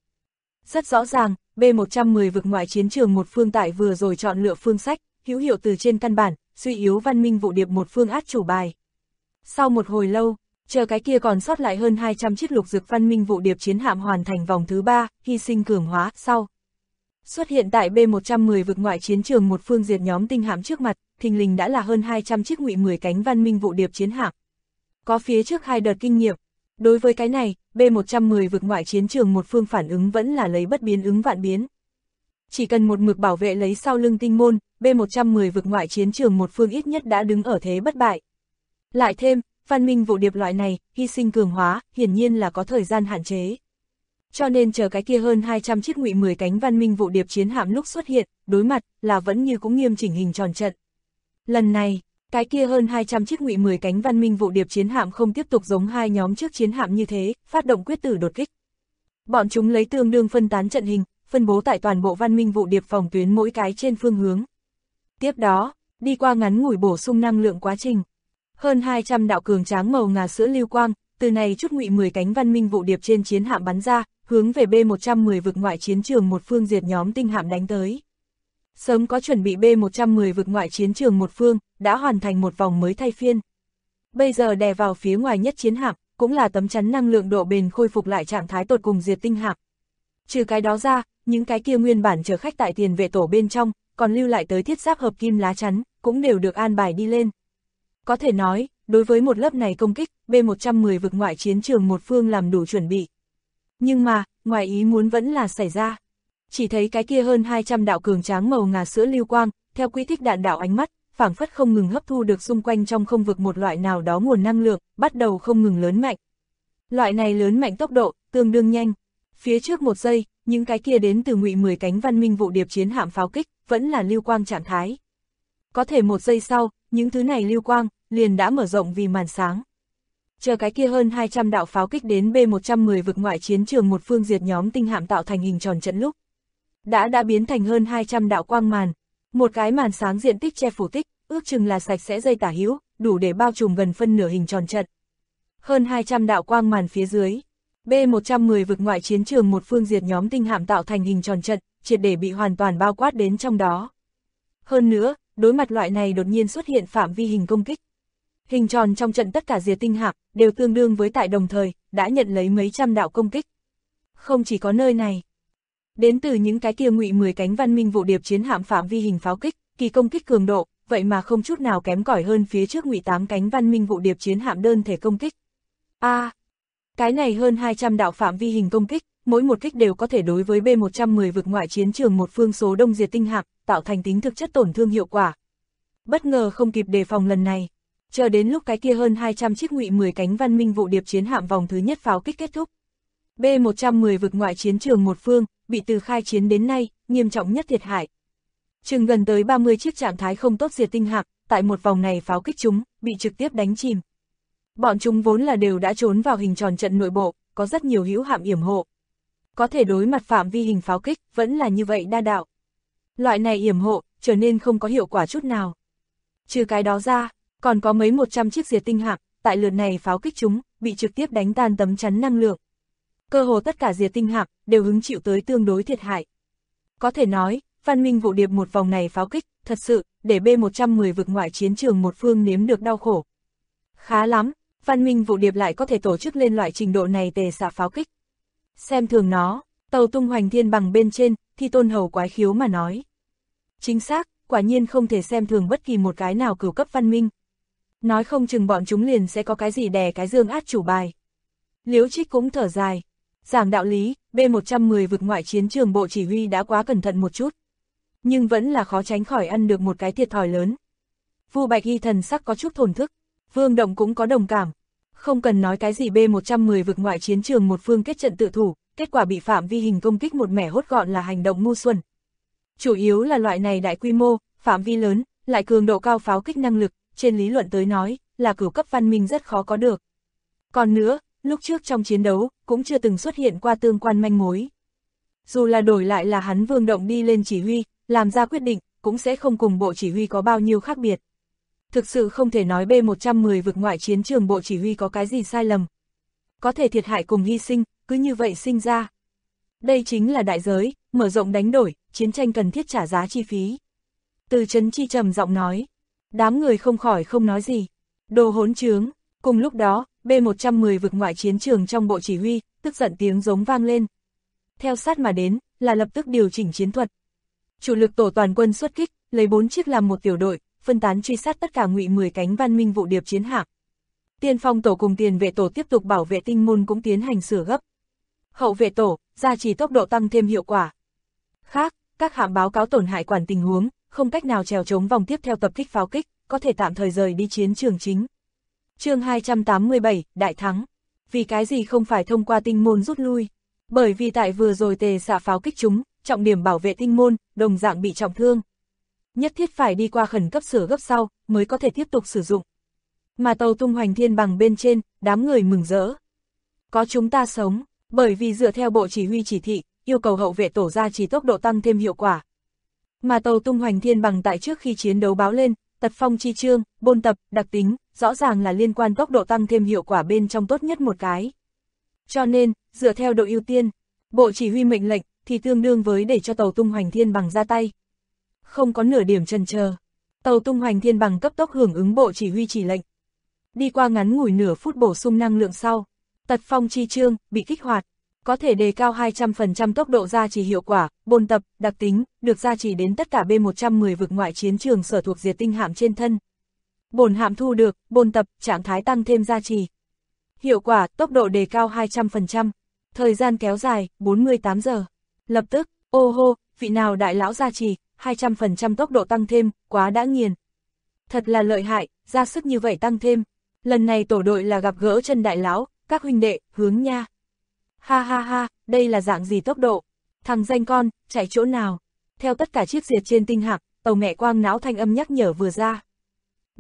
Rất rõ ràng, B110 vực ngoại chiến trường một phương tại vừa rồi chọn lựa phương sách, hữu hiệu từ trên căn bản, suy yếu Văn Minh Vụ Điệp một phương át chủ bài. Sau một hồi lâu, chờ cái kia còn sót lại hơn 200 chiếc lục dực Văn Minh Vụ Điệp chiến hạm hoàn thành vòng thứ 3, hy sinh cường hóa, sau. Xuất hiện tại B110 vực ngoại chiến trường một phương diệt nhóm tinh hạm trước mặt, thình lình đã là hơn 200 chiếc ngụy 10 cánh Văn Minh Vụ Điệp chiến hạm. Có phía trước 2 đợt kinh nghiệm. Đối với cái này, B110 vực ngoại chiến trường một phương phản ứng vẫn là lấy bất biến ứng vạn biến. Chỉ cần một mực bảo vệ lấy sau lưng tinh môn, B110 vực ngoại chiến trường một phương ít nhất đã đứng ở thế bất bại. Lại thêm, Văn Minh Vụ Điệp loại này, hy sinh cường hóa, hiển nhiên là có thời gian hạn chế. Cho nên chờ cái kia hơn 200 chiếc ngụy 10 cánh Văn Minh Vụ Điệp chiến hạm lúc xuất hiện, đối mặt, là vẫn như cũng nghiêm chỉnh hình tròn trận. Lần này, cái kia hơn 200 chiếc ngụy 10 cánh Văn Minh Vụ Điệp chiến hạm không tiếp tục giống hai nhóm trước chiến hạm như thế, phát động quyết tử đột kích. Bọn chúng lấy tương đương phân tán trận hình, phân bố tại toàn bộ Văn Minh Vụ Điệp phòng tuyến mỗi cái trên phương hướng. Tiếp đó, đi qua ngắn ngủi bổ sung năng lượng quá trình. Hơn 200 đạo cường tráng màu ngà sữa lưu quang, từ này chút ngụy 10 cánh Văn Minh Vụ Điệp trên chiến hạm bắn ra, hướng về B110 vực ngoại chiến trường một phương diệt nhóm tinh hạm đánh tới. Sớm có chuẩn bị B110 vực ngoại chiến trường một phương, đã hoàn thành một vòng mới thay phiên. Bây giờ đè vào phía ngoài nhất chiến hạm, cũng là tấm chắn năng lượng độ bền khôi phục lại trạng thái tột cùng diệt tinh hạm. Trừ cái đó ra, những cái kia nguyên bản chở khách tại tiền vệ tổ bên trong, còn lưu lại tới thiết giáp hợp kim lá chắn, cũng đều được an bài đi lên. Có thể nói, đối với một lớp này công kích, B110 vực ngoại chiến trường một phương làm đủ chuẩn bị. Nhưng mà, ngoài ý muốn vẫn là xảy ra. Chỉ thấy cái kia hơn 200 đạo cường tráng màu ngà sữa lưu quang, theo quỹ tích đạn đạo ánh mắt, phảng phất không ngừng hấp thu được xung quanh trong không vực một loại nào đó nguồn năng lượng, bắt đầu không ngừng lớn mạnh. Loại này lớn mạnh tốc độ, tương đương nhanh. Phía trước một giây, những cái kia đến từ ngụy 10 cánh Văn Minh Vụ Điệp chiến hạm pháo kích, vẫn là lưu quang trạng thái. Có thể một giây sau, những thứ này lưu quang, liền đã mở rộng vì màn sáng. Chờ cái kia hơn 200 đạo pháo kích đến B110 vực ngoại chiến trường một phương diệt nhóm tinh hạm tạo thành hình tròn trận lúc. đã biến thành hơn 200 đạo quang màn. Một cái màn sáng diện tích che phủ tích, ước chừng là sạch sẽ dây tả hữu, đủ để bao trùm gần phân nửa hình tròn trận. Hơn 200 đạo quang màn phía dưới. B-110 vực ngoại chiến trường một phương diệt nhóm tinh hạm tạo thành hình tròn trận, triệt để bị hoàn toàn bao quát đến trong đó. Hơn nữa, đối mặt loại này đột nhiên xuất hiện phạm vi hình công kích. Hình tròn trong trận tất cả diệt tinh hạm đều tương đương với tại đồng thời, đã nhận lấy mấy trăm đạo công kích. Không chỉ có nơi này. Đến từ những cái kia ngụy 10 cánh văn minh vụ điệp chiến hạm phạm vi hình pháo kích, kỳ công kích cường độ, vậy mà không chút nào kém cỏi hơn phía trước ngụy 8 cánh văn minh vụ điệp chiến hạm đơn thể công kích. Cái này hơn 200 đạo phạm vi hình công kích, mỗi một kích đều có thể đối với B-110 vực ngoại chiến trường một phương số đông diệt tinh hạm, tạo thành tính thực chất tổn thương hiệu quả. Bất ngờ không kịp đề phòng lần này, chờ đến lúc cái kia hơn 200 chiếc ngụy 10 cánh văn minh vụ điệp chiến hạm vòng thứ nhất pháo kích kết thúc. B-110 vực ngoại chiến trường một phương, bị từ khai chiến đến nay, nghiêm trọng nhất thiệt hại. Chừng gần tới 30 chiếc trạng thái không tốt diệt tinh hạm, tại một vòng này pháo kích chúng, bị trực tiếp đánh chìm. Bọn chúng vốn là đều đã trốn vào hình tròn trận nội bộ, có rất nhiều hữu hạm yểm hộ. Có thể đối mặt phạm vi hình pháo kích, vẫn là như vậy đa đạo. Loại này yểm hộ, trở nên không có hiệu quả chút nào. Trừ cái đó ra, còn có mấy 100 chiếc diệt tinh hạm, tại lượt này pháo kích chúng, bị trực tiếp đánh tan tấm chắn năng lượng. Cơ hồ tất cả diệt tinh hạm, đều hứng chịu tới tương đối thiệt hại. Có thể nói, văn minh vụ điệp một vòng này pháo kích, thật sự, để B-110 vực ngoại chiến trường một phương nếm được đau khổ. Khá lắm, văn minh vụ điệp lại có thể tổ chức lên loại trình độ này tề xạ pháo kích. Xem thường nó, Tàu Tung Hoành Thiên Bằng bên trên, Thi Tôn Hầu quái khiếu mà nói. Chính xác, quả nhiên không thể xem thường bất kỳ một cái nào cửu cấp văn minh. Nói không chừng bọn chúng liền sẽ có cái gì đè cái dương át chủ bài. Liễu Trích cũng thở dài. Giảng đạo lý, B-110 vực ngoại chiến trường bộ chỉ huy đã quá cẩn thận một chút. Nhưng vẫn là khó tránh khỏi ăn được một cái thiệt thòi lớn. Vu Bạch Hy thần sắc có chút thổn thức, Vương Động cũng có đồng cảm. Không cần nói cái gì B-110 vực ngoại chiến trường một phương kết trận tự thủ, kết quả bị phạm vi hình công kích một mẻ hốt gọn là hành động ngu xuẩn. Chủ yếu là loại này đại quy mô, phạm vi lớn, lại cường độ cao pháo kích năng lực, trên lý luận tới nói, là cửu cấp văn minh rất khó có được. Còn nữa, lúc trước trong chiến đấu, cũng chưa từng xuất hiện qua tương quan manh mối. Dù là đổi lại là hắn Vương Động đi lên chỉ huy, làm ra quyết định, cũng sẽ không cùng bộ chỉ huy có bao nhiêu khác biệt. Thực sự không thể nói B-110 vực ngoại chiến trường bộ chỉ huy có cái gì sai lầm. Có thể thiệt hại cùng hy sinh, cứ như vậy sinh ra. Đây chính là đại giới, mở rộng đánh đổi, chiến tranh cần thiết trả giá chi phí. Từ Trấn Chi trầm giọng nói. Đám người không khỏi không nói gì. Đồ hỗn trướng. Cùng lúc đó, B-110 vực ngoại chiến trường trong bộ chỉ huy, tức giận tiếng giống vang lên. Theo sát mà đến, là lập tức điều chỉnh chiến thuật. Chủ lực tổ toàn quân xuất kích, lấy 4 chiếc làm một tiểu đội, phân tán truy sát tất cả ngụy 10 cánh văn minh vụ điệp chiến hạm. Tiên phong tổ cùng tiền vệ tổ tiếp tục bảo vệ tinh môn cũng tiến hành sửa gấp. Hậu vệ tổ, gia trì tốc độ tăng thêm hiệu quả. Khác, các hạm báo cáo tổn hại quản tình huống, không cách nào trèo chống vòng tiếp theo tập kích pháo kích, có thể tạm thời rời đi chiến trường chính. Chương 287, Đại thắng. Vì cái gì không phải thông qua tinh môn rút lui? Bởi vì tại vừa rồi tề xạ pháo kích chúng, trọng điểm bảo vệ tinh môn, đồng dạng bị trọng thương. Nhất thiết phải đi qua khẩn cấp sửa gấp sau, mới có thể tiếp tục sử dụng. Mà Tàu Tung Hoành Thiên Bằng bên trên, đám người mừng rỡ. Có chúng ta sống, bởi vì dựa theo bộ chỉ huy chỉ thị, yêu cầu hậu vệ tổ gia trì tốc độ tăng thêm hiệu quả. Mà Tàu Tung Hoành Thiên Bằng tại trước khi chiến đấu báo lên, tật phong chi chương, bôn tập, đặc tính, rõ ràng là liên quan tốc độ tăng thêm hiệu quả bên trong tốt nhất một cái. Cho nên, dựa theo độ ưu tiên, bộ chỉ huy mệnh lệnh, thì tương đương với để cho Tàu Tung Hoành Thiên Bằng ra tay. Không có nửa điểm chần chờ, Tàu Tung Hoành Thiên Bằng cấp tốc hưởng ứng bộ chỉ huy chỉ lệnh. Đi qua ngắn ngủi nửa phút bổ sung năng lượng sau, tật phong chi chương, bị kích hoạt, có thể đề cao 200% tốc độ gia trì hiệu quả, bôn tập, đặc tính, được gia trì đến tất cả B-110 vực ngoại chiến trường sở thuộc diệt tinh hạm trên thân. Bổn hạm thu được, bôn tập, trạng thái tăng thêm gia trì. Hiệu quả, tốc độ đề cao 200%, thời gian kéo dài, 48 giờ. Lập tức, ô hô, vị nào đại lão gia trì, 200% tốc độ tăng thêm, quá đã nghiền. Thật là lợi hại, ra sức như vậy tăng thêm. Lần này tổ đội là gặp gỡ chân đại lão, các huynh đệ, hướng nha. Ha ha ha, đây là dạng gì tốc độ? Thằng danh con, chạy chỗ nào? Theo tất cả chiếc diệt trên tinh hạm, tàu mẹ quang não thanh âm nhắc nhở vừa ra.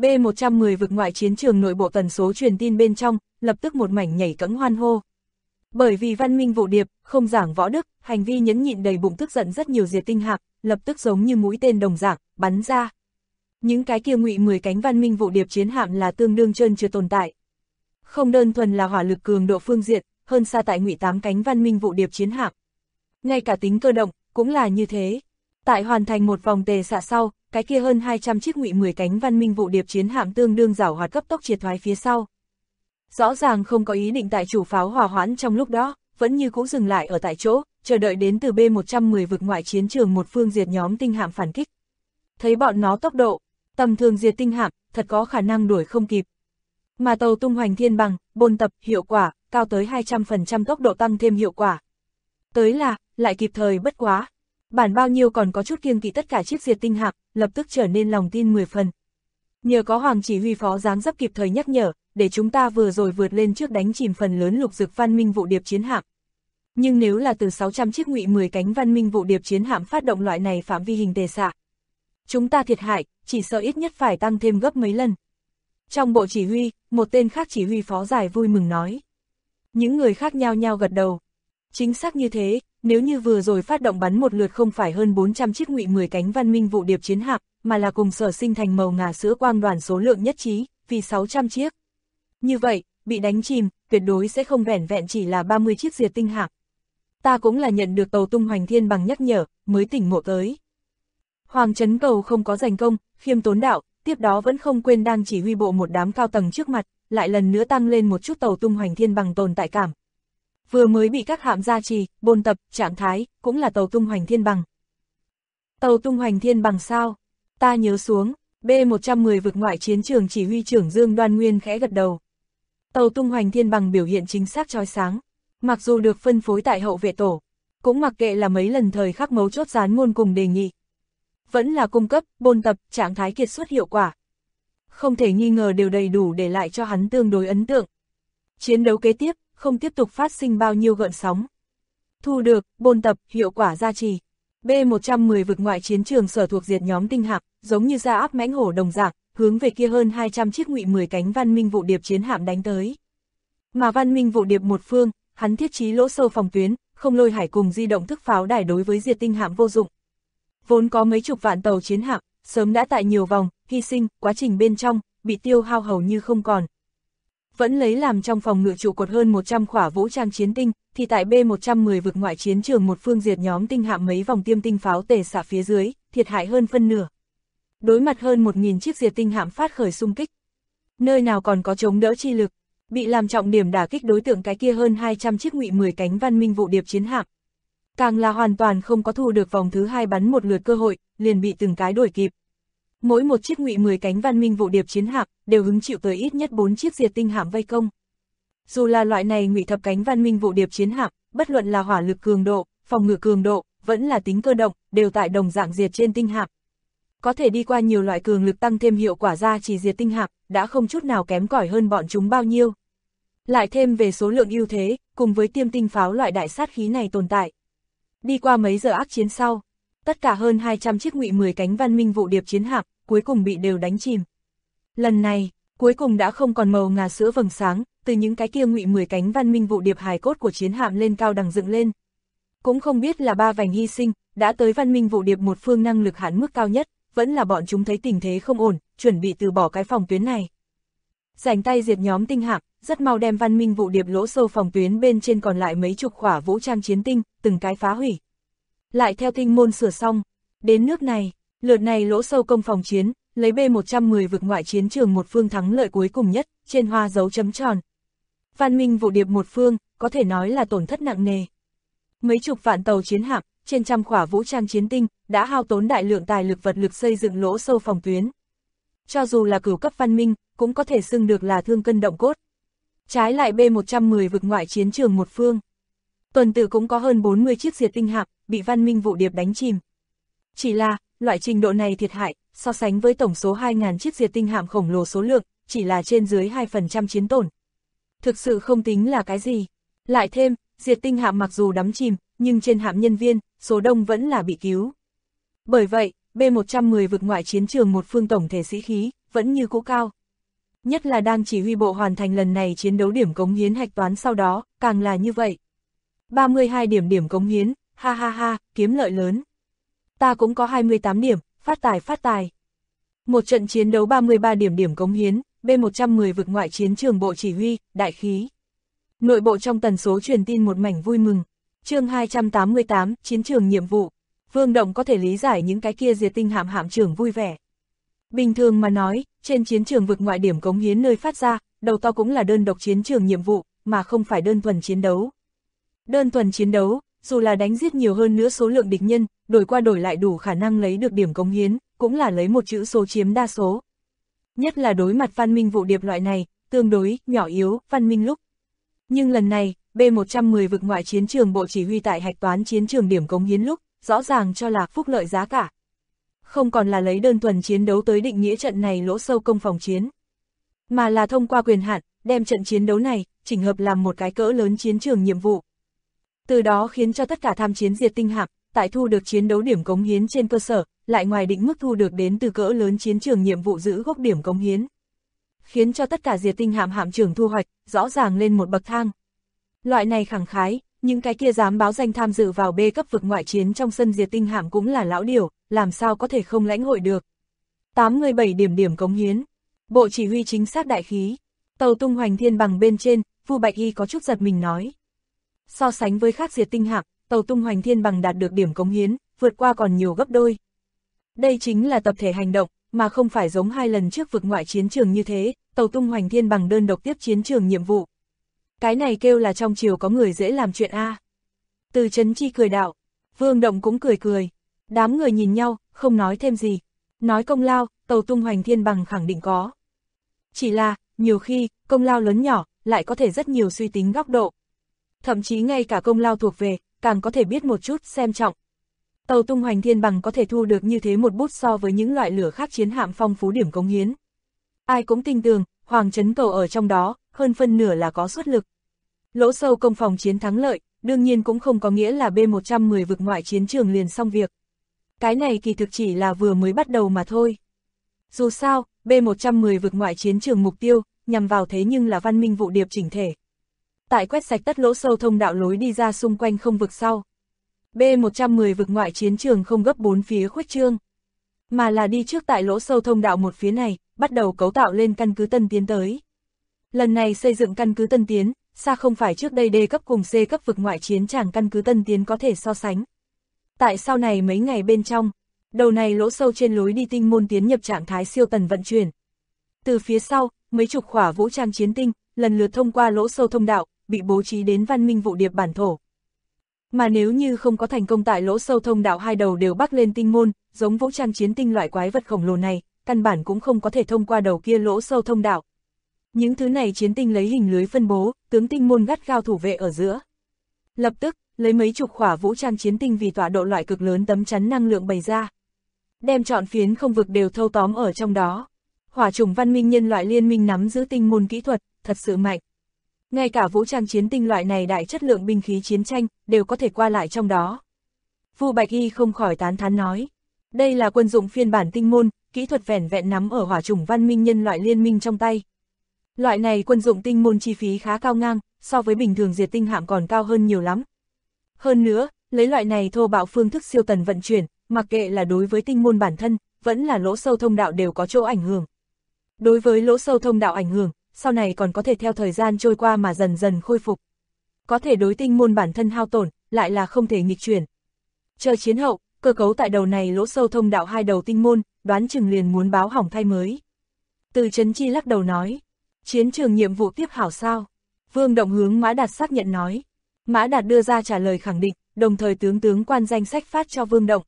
B-110 vực ngoại chiến trường nội bộ tần số truyền tin bên trong, lập tức một mảnh nhảy cẫng hoan hô. Bởi vì văn minh vụ điệp, không giảng võ đức, hành vi nhẫn nhịn đầy bụng tức giận rất nhiều diệt tinh hạm, lập tức giống như mũi tên đồng dạng, bắn ra. Những cái kia Ngụy 10 cánh văn minh vụ điệp chiến hạm là tương đương trơn chưa tồn tại. Không đơn thuần là hỏa lực cường độ phương diện, hơn xa tại Ngụy 8 cánh văn minh vụ điệp chiến hạm. Ngay cả tính cơ động, cũng là như thế. Tại hoàn thành một vòng tề xạ sau, cái kia hơn 200 chiếc Ngụy 10 cánh văn minh vụ điệp chiến hạm tương đương giảo hoạt cấp tốc triệt thoái phía sau. Rõ ràng không có ý định tại chủ pháo hỏa hoãn trong lúc đó, vẫn như cũ dừng lại ở tại chỗ, chờ đợi đến từ B-110 vực ngoại chiến trường một phương diệt nhóm tinh hạm phản kích. Thấy bọn nó tốc độ, tầm thường diệt tinh hạm, thật có khả năng đuổi không kịp. Mà tàu tung hoành thiên bằng, bôn tập, hiệu quả, cao tới 200% tốc độ tăng thêm hiệu quả. Tới là, lại kịp thời bất quá. Bản bao nhiêu còn có chút kiêng kỵ tất cả chiếc diệt tinh hạm, lập tức trở nên lòng tin 10 phần. Nhờ có Hoàng chỉ huy phó dáng dấp kịp thời nhắc nhở, để chúng ta vừa rồi vượt lên trước đánh chìm phần lớn lục dực văn minh vụ điệp chiến hạm. Nhưng nếu là từ 600 chiếc Ngụy 10 cánh văn minh vụ điệp chiến hạm phát động loại này phạm vi hình tề xạ, chúng ta thiệt hại, chỉ sợ ít nhất phải tăng thêm gấp mấy lần. Trong bộ chỉ huy, một tên khác chỉ huy phó giải vui mừng nói. Những người khác nhao nhao gật đầu. Chính xác như thế, nếu như vừa rồi phát động bắn một lượt không phải hơn 400 chiếc Ngụy 10 cánh văn minh vụ điệp chiến hạm, mà là cùng Sở Sinh thành màu ngà sữa quang đoàn số lượng nhất trí, vì 600 chiếc. Như vậy, bị đánh chìm, tuyệt đối sẽ không vẻn vẹn chỉ là 30 chiếc diệt tinh hạm. Ta cũng là nhận được tàu tung hoành thiên bằng nhắc nhở, mới tỉnh ngộ tới. Hoàng Trấn Cầu không có giành công, khiêm tốn đạo, tiếp đó vẫn không quên đang chỉ huy bộ một đám cao tầng trước mặt, lại lần nữa tăng lên một chút tàu tung hoành thiên bằng tồn tại cảm. Vừa mới bị các hạm gia trì, bôn tập, trạng thái, cũng là tàu tung hoành thiên bằng. Tàu tung hoành thiên bằng sao? Ta nhớ xuống, B-110 vực ngoại chiến trường chỉ huy trưởng Dương Đoan Nguyên khẽ gật đầu. Tàu tung hoành thiên bằng biểu hiện chính xác chói sáng, mặc dù được phân phối tại hậu vệ tổ, cũng mặc kệ là mấy lần thời khắc mấu chốt dán ngôn cùng đề nghị. Vẫn là cung cấp, bôn tập, trạng thái kiệt xuất hiệu quả. Không thể nghi ngờ đều đầy đủ để lại cho hắn tương đối ấn tượng. Chiến đấu kế tiếp, không tiếp tục phát sinh bao nhiêu gợn sóng. Thu được, bôn tập, hiệu quả gia trì. B-110 vực ngoại chiến trường sở thuộc diệt nhóm tinh hạm, giống như ra áp mãnh hổ đồng dạng, hướng về kia hơn 200 chiếc Ngụy 10 cánh văn minh vụ điệp chiến hạm đánh tới. Mà văn minh vụ điệp một phương, hắn thiết trí lỗ sâu phòng tuyến, không lôi hải cùng di động thức pháo đài đối với diệt tinh hạm vô dụng. Vốn có mấy chục vạn tàu chiến hạm, sớm đã tại nhiều vòng, hy sinh, quá trình bên trong, bị tiêu hao hầu như không còn. Vẫn lấy làm trong phòng ngự trụ cột hơn 100 khỏa vũ trang chiến tinh, thì tại B-110 vực ngoại chiến trường một phương diệt nhóm tinh hạm mấy vòng tiêm tinh pháo tề xạ phía dưới, thiệt hại hơn phân nửa. Đối mặt hơn 1000 chiếc diệt tinh hạm phát khởi xung kích. Nơi nào còn có chống đỡ chi lực, bị làm trọng điểm đả kích đối tượng cái kia hơn 200 chiếc Ngụy 10 cánh văn minh vụ điệp chiến hạm. Càng là hoàn toàn không có thu được vòng thứ 2 bắn một lượt cơ hội, liền bị từng cái đuổi kịp. Mỗi một chiếc Ngụy 10 cánh văn minh vụ điệp chiến hạm đều hứng chịu tới ít nhất 4 chiếc diệt tinh hạm vây công. Dù là loại này Ngụy thập cánh văn minh vụ điệp chiến hạm, bất luận là hỏa lực cường độ, phòng ngự cường độ, vẫn là tính cơ động, đều tại đồng dạng diệt trên tinh hạm. Có thể đi qua nhiều loại cường lực tăng thêm hiệu quả ra chỉ diệt tinh hạm, đã không chút nào kém cỏi hơn bọn chúng bao nhiêu. Lại thêm về số lượng ưu thế, cùng với tiêm tinh pháo loại đại sát khí này tồn tại. Đi qua mấy giờ ác chiến sau, tất cả hơn 200 chiếc Ngụy 10 cánh văn minh vụ điệp chiến hạm, cuối cùng bị đều đánh chìm. Lần này, cuối cùng đã không còn màu ngà sữa vầng sáng, từ những cái kia Ngụy 10 cánh văn minh vụ điệp hài cốt của chiến hạm lên cao đằng dựng lên. Cũng không biết là ba vành hy sinh, đã tới văn minh vụ điệp một phương năng lực hạn mức cao nhất, vẫn là bọn chúng thấy tình thế không ổn, chuẩn bị từ bỏ cái phòng tuyến này. Rảnh tay diệt nhóm tinh hạm, rất mau đem văn minh vụ điệp lỗ sâu phòng tuyến bên trên còn lại mấy chục khỏa vũ trang chiến tinh, từng cái phá hủy. Lại theo tinh môn sửa xong, đến nước này, lượt này lỗ sâu công phòng chiến, lấy B-110 vực ngoại chiến trường một phương thắng lợi cuối cùng nhất, trên hoa dấu chấm tròn. Văn minh vụ điệp một phương, có thể nói là tổn thất nặng nề. Mấy chục vạn tàu chiến hạm, trên trăm khỏa vũ trang chiến tinh, đã hao tốn đại lượng tài lực vật lực xây dựng lỗ sâu phòng tuyến. Cho dù là cửu cấp văn minh, cũng có thể xưng được là thương cân động cốt. Trái lại B-110 vực ngoại chiến trường một phương. Tuần tự cũng có hơn 40 chiếc diệt tinh hạm, bị văn minh vụ điệp đánh chìm. Chỉ là, loại trình độ này thiệt hại, so sánh với tổng số 2.000 chiếc diệt tinh hạm khổng lồ số lượng, chỉ là trên dưới 2% chiến tổn. Thực sự không tính là cái gì. Lại thêm, diệt tinh hạm mặc dù đắm chìm, nhưng trên hạm nhân viên, số đông vẫn là bị cứu. Bởi vậy, B-110 vực ngoại chiến trường một phương tổng thể sĩ khí, vẫn như cũ cao. Nhất là đang chỉ huy bộ hoàn thành lần này chiến đấu điểm cống hiến hạch toán sau đó, càng là như vậy. 32 điểm cống hiến, ha ha ha, kiếm lợi lớn. Ta cũng có 28 điểm, phát tài. Một trận chiến đấu 33 điểm cống hiến, B110 vực ngoại chiến trường bộ chỉ huy, đại khí. Nội bộ trong tần số truyền tin một mảnh vui mừng. Chương 288, chiến trường nhiệm vụ. Vương Động có thể lý giải những cái kia diệt tinh hạm trưởng vui vẻ. Bình thường mà nói, trên chiến trường vực ngoại điểm cống hiến nơi phát ra, đầu to cũng là đơn độc chiến trường nhiệm vụ, mà không phải đơn thuần chiến đấu. Đơn thuần chiến đấu, dù là đánh giết nhiều hơn nữa số lượng địch nhân, đổi qua đổi lại đủ khả năng lấy được điểm cống hiến, cũng là lấy một chữ số chiếm đa số. Nhất là đối mặt văn minh vụ điệp loại này, tương đối, nhỏ yếu, văn minh lúc. Nhưng lần này, B110 vực ngoại chiến trường bộ chỉ huy tại hạch toán chiến trường điểm cống hiến lúc, rõ ràng cho là phúc lợi giá cả. Không còn là lấy đơn thuần chiến đấu tới định nghĩa trận này lỗ sâu công phòng chiến, mà là thông qua quyền hạn, đem trận chiến đấu này, chỉnh hợp làm một cái cỡ lớn chiến trường nhiệm vụ. Từ đó khiến cho tất cả tham chiến diệt tinh hạm, tại thu được chiến đấu điểm cống hiến trên cơ sở, lại ngoài định mức thu được đến từ cỡ lớn chiến trường nhiệm vụ giữ gốc điểm cống hiến. Khiến cho tất cả diệt tinh hạm trưởng thu hoạch, rõ ràng lên một bậc thang. Loại này khẳng khái, những cái kia dám báo danh tham dự vào B cấp vực ngoại chiến trong sân diệt tinh hạm cũng là lão điểu, làm sao có thể không lãnh hội được. 87 điểm cống hiến. Bộ chỉ huy chính xác đại khí. Tàu tung hoành thiên bằng bên trên, Vu Bạch Y có chút giật mình nói. So sánh với khác diệt tinh hạm, tàu tung hoành thiên bằng đạt được điểm cống hiến, vượt qua còn nhiều gấp đôi. Đây chính là tập thể hành động, mà không phải giống 2 lần trước vực ngoại chiến trường như thế, tàu tung hoành thiên bằng đơn độc tiếp chiến trường nhiệm vụ. Cái này kêu là trong triều có người dễ làm chuyện A. Từ Chấn Chi cười đạo, Vương Động cũng cười. Đám người nhìn nhau, không nói thêm gì. Nói công lao, tàu tung hoành thiên bằng khẳng định có. Chỉ là, nhiều khi, công lao lớn nhỏ, lại có thể rất nhiều suy tính góc độ. Thậm chí ngay cả công lao thuộc về, càng có thể biết một chút xem trọng. Tàu tung hoành thiên bằng có thể thu được như thế một bút so với những loại lửa khác chiến hạm phong phú điểm cống hiến. Ai cũng tin tưởng, Hoàng Trấn Cầu ở trong đó, hơn phân nửa là có suất lực. Lỗ sâu công phòng chiến thắng lợi, đương nhiên cũng không có nghĩa là B110 vực ngoại chiến trường liền xong việc. Cái này kỳ thực chỉ là vừa mới bắt đầu mà thôi. Dù sao, B110 vực ngoại chiến trường mục tiêu, nhằm vào thế nhưng là văn minh vụ điệp chỉnh thể. Tại quét sạch tất lỗ sâu thông đạo lối đi ra xung quanh không vực sau. B110 vực ngoại chiến trường không gấp 4 phía khuếch trương, mà là đi trước tại lỗ sâu thông đạo một phía này, bắt đầu cấu tạo lên căn cứ Tân Tiến tới. Lần này xây dựng căn cứ Tân Tiến, xa không phải trước đây D cấp cùng C cấp vực ngoại chiến tràng căn cứ Tân Tiến có thể so sánh. Tại sau này mấy ngày bên trong, đầu này lỗ sâu trên lối đi tinh môn tiến nhập trạng thái siêu tần vận chuyển. Từ phía sau, mấy chục khỏa vũ trang chiến tinh, lần lượt thông qua lỗ sâu thông đạo, bị bố trí đến văn minh vụ điệp bản thổ. Mà nếu như không có thành công tại lỗ sâu thông đạo hai đầu đều bắc lên tinh môn, giống vũ trang chiến tinh loại quái vật khổng lồ này, căn bản cũng không có thể thông qua đầu kia lỗ sâu thông đạo. Những thứ này chiến tinh lấy hình lưới phân bố, tướng tinh môn gắt gao thủ vệ ở giữa. Lập tức, lấy mấy chục khỏa vũ trang chiến tinh vì tọa độ loại cực lớn tấm chắn năng lượng bày ra. Đem trọn phiến không vực đều thâu tóm ở trong đó. Hỏa chủng văn minh nhân loại liên minh nắm giữ tinh môn kỹ thuật, thật sự mạnh. Ngay cả vũ trang chiến tinh loại này đại chất lượng binh khí chiến tranh, đều có thể qua lại trong đó. Vu Bạch Y không khỏi tán thán nói. Đây là quân dụng phiên bản tinh môn, kỹ thuật vẻn vẹn nắm ở hỏa chủng văn minh nhân loại liên minh trong tay. Loại này quân dụng tinh môn chi phí khá cao ngang, so với bình thường diệt tinh hạm còn cao hơn nhiều lắm. Hơn nữa, lấy loại này thô bạo phương thức siêu tần vận chuyển, mặc kệ là đối với tinh môn bản thân, vẫn là lỗ sâu thông đạo đều có chỗ ảnh hưởng. Đối với lỗ sâu thông đạo ảnh hưởng, sau này còn có thể theo thời gian trôi qua mà dần dần khôi phục. Có thể đối tinh môn bản thân hao tổn, lại là không thể nghịch chuyển. Chờ chiến hậu, cơ cấu tại đầu này lỗ sâu thông đạo hai đầu tinh môn, đoán chừng liền muốn báo hỏng thay mới. Từ Chấn Chi lắc đầu nói, chiến trường nhiệm vụ tiếp hảo sao? Vương Động hướng Mã Đạt xác nhận nói. Mã Đạt đưa ra trả lời khẳng định, đồng thời tướng quan danh sách phát cho Vương Động.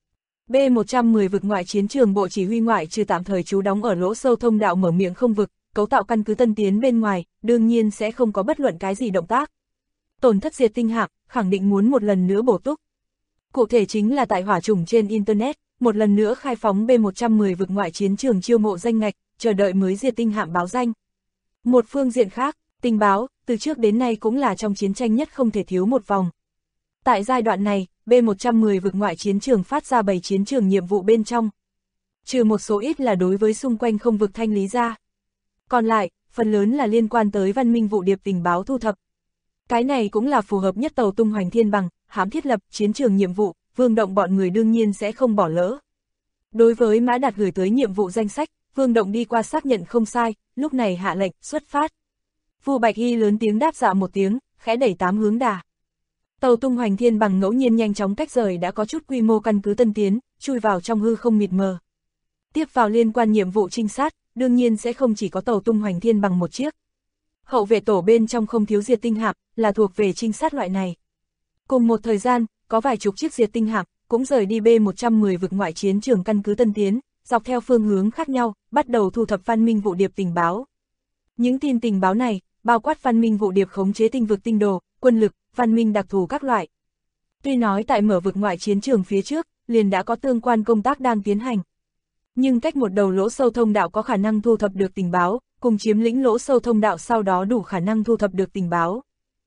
B110 vực ngoại chiến trường bộ chỉ huy ngoại trừ tạm thời trú đóng ở lỗ sâu thông đạo mở miệng không vực, cấu tạo căn cứ Tân Tiến bên ngoài, đương nhiên sẽ không có bất luận cái gì động tác. Tổn thất diệt tinh hạm, khẳng định muốn một lần nữa bổ túc. Cụ thể chính là tại hỏa chủng trên Internet, một lần nữa khai phóng B110 vực ngoại chiến trường chiêu mộ danh ngạch, chờ đợi mới diệt tinh hạm báo danh. Một phương diện khác, tình báo, từ trước đến nay cũng là trong chiến tranh nhất không thể thiếu một vòng. Tại giai đoạn này, B110 vực ngoại chiến trường phát ra 7 chiến trường nhiệm vụ bên trong. Trừ một số ít là đối với xung quanh không vực thanh lý ra. Còn lại, phần lớn là liên quan tới văn minh vụ điệp tình báo thu thập. Cái này cũng là phù hợp nhất tàu tung hoành thiên bằng, hãm thiết lập chiến trường nhiệm vụ, Vương Động bọn người đương nhiên sẽ không bỏ lỡ. Đối với Mã Đạt gửi tới nhiệm vụ danh sách, Vương Động đi qua xác nhận không sai, lúc này hạ lệnh, xuất phát. Vu Bạch Y lớn tiếng đáp dạ một tiếng, khẽ đẩy 8 hướng đà. Tàu tung hoành thiên bằng ngẫu nhiên nhanh chóng tách rời đã có chút quy mô căn cứ Tân Tiến, chui vào trong hư không mịt mờ. Tiếp vào liên quan nhiệm vụ trinh sát, đương nhiên sẽ không chỉ có tàu tung hoành thiên bằng một chiếc. Hậu vệ tổ bên trong không thiếu diệt tinh hạm, là thuộc về trinh sát loại này. Cùng một thời gian, có vài chục chiếc diệt tinh hạm cũng rời đi B-110 vực ngoại chiến trường căn cứ Tân Tiến, dọc theo phương hướng khác nhau, bắt đầu thu thập văn minh vụ điệp tình báo. Những tin tình báo này, bao quát văn minh vụ điệp khống chế tinh vực tinh đồ, quân lực, văn minh đặc thù các loại. Tuy nói tại mở vực ngoại chiến trường phía trước, liền đã có tương quan công tác đang tiến hành. Nhưng cách một đầu lỗ sâu thông đạo có khả năng thu thập được tình báo, cùng chiếm lĩnh lỗ sâu thông đạo sau đó đủ khả năng thu thập được tình báo.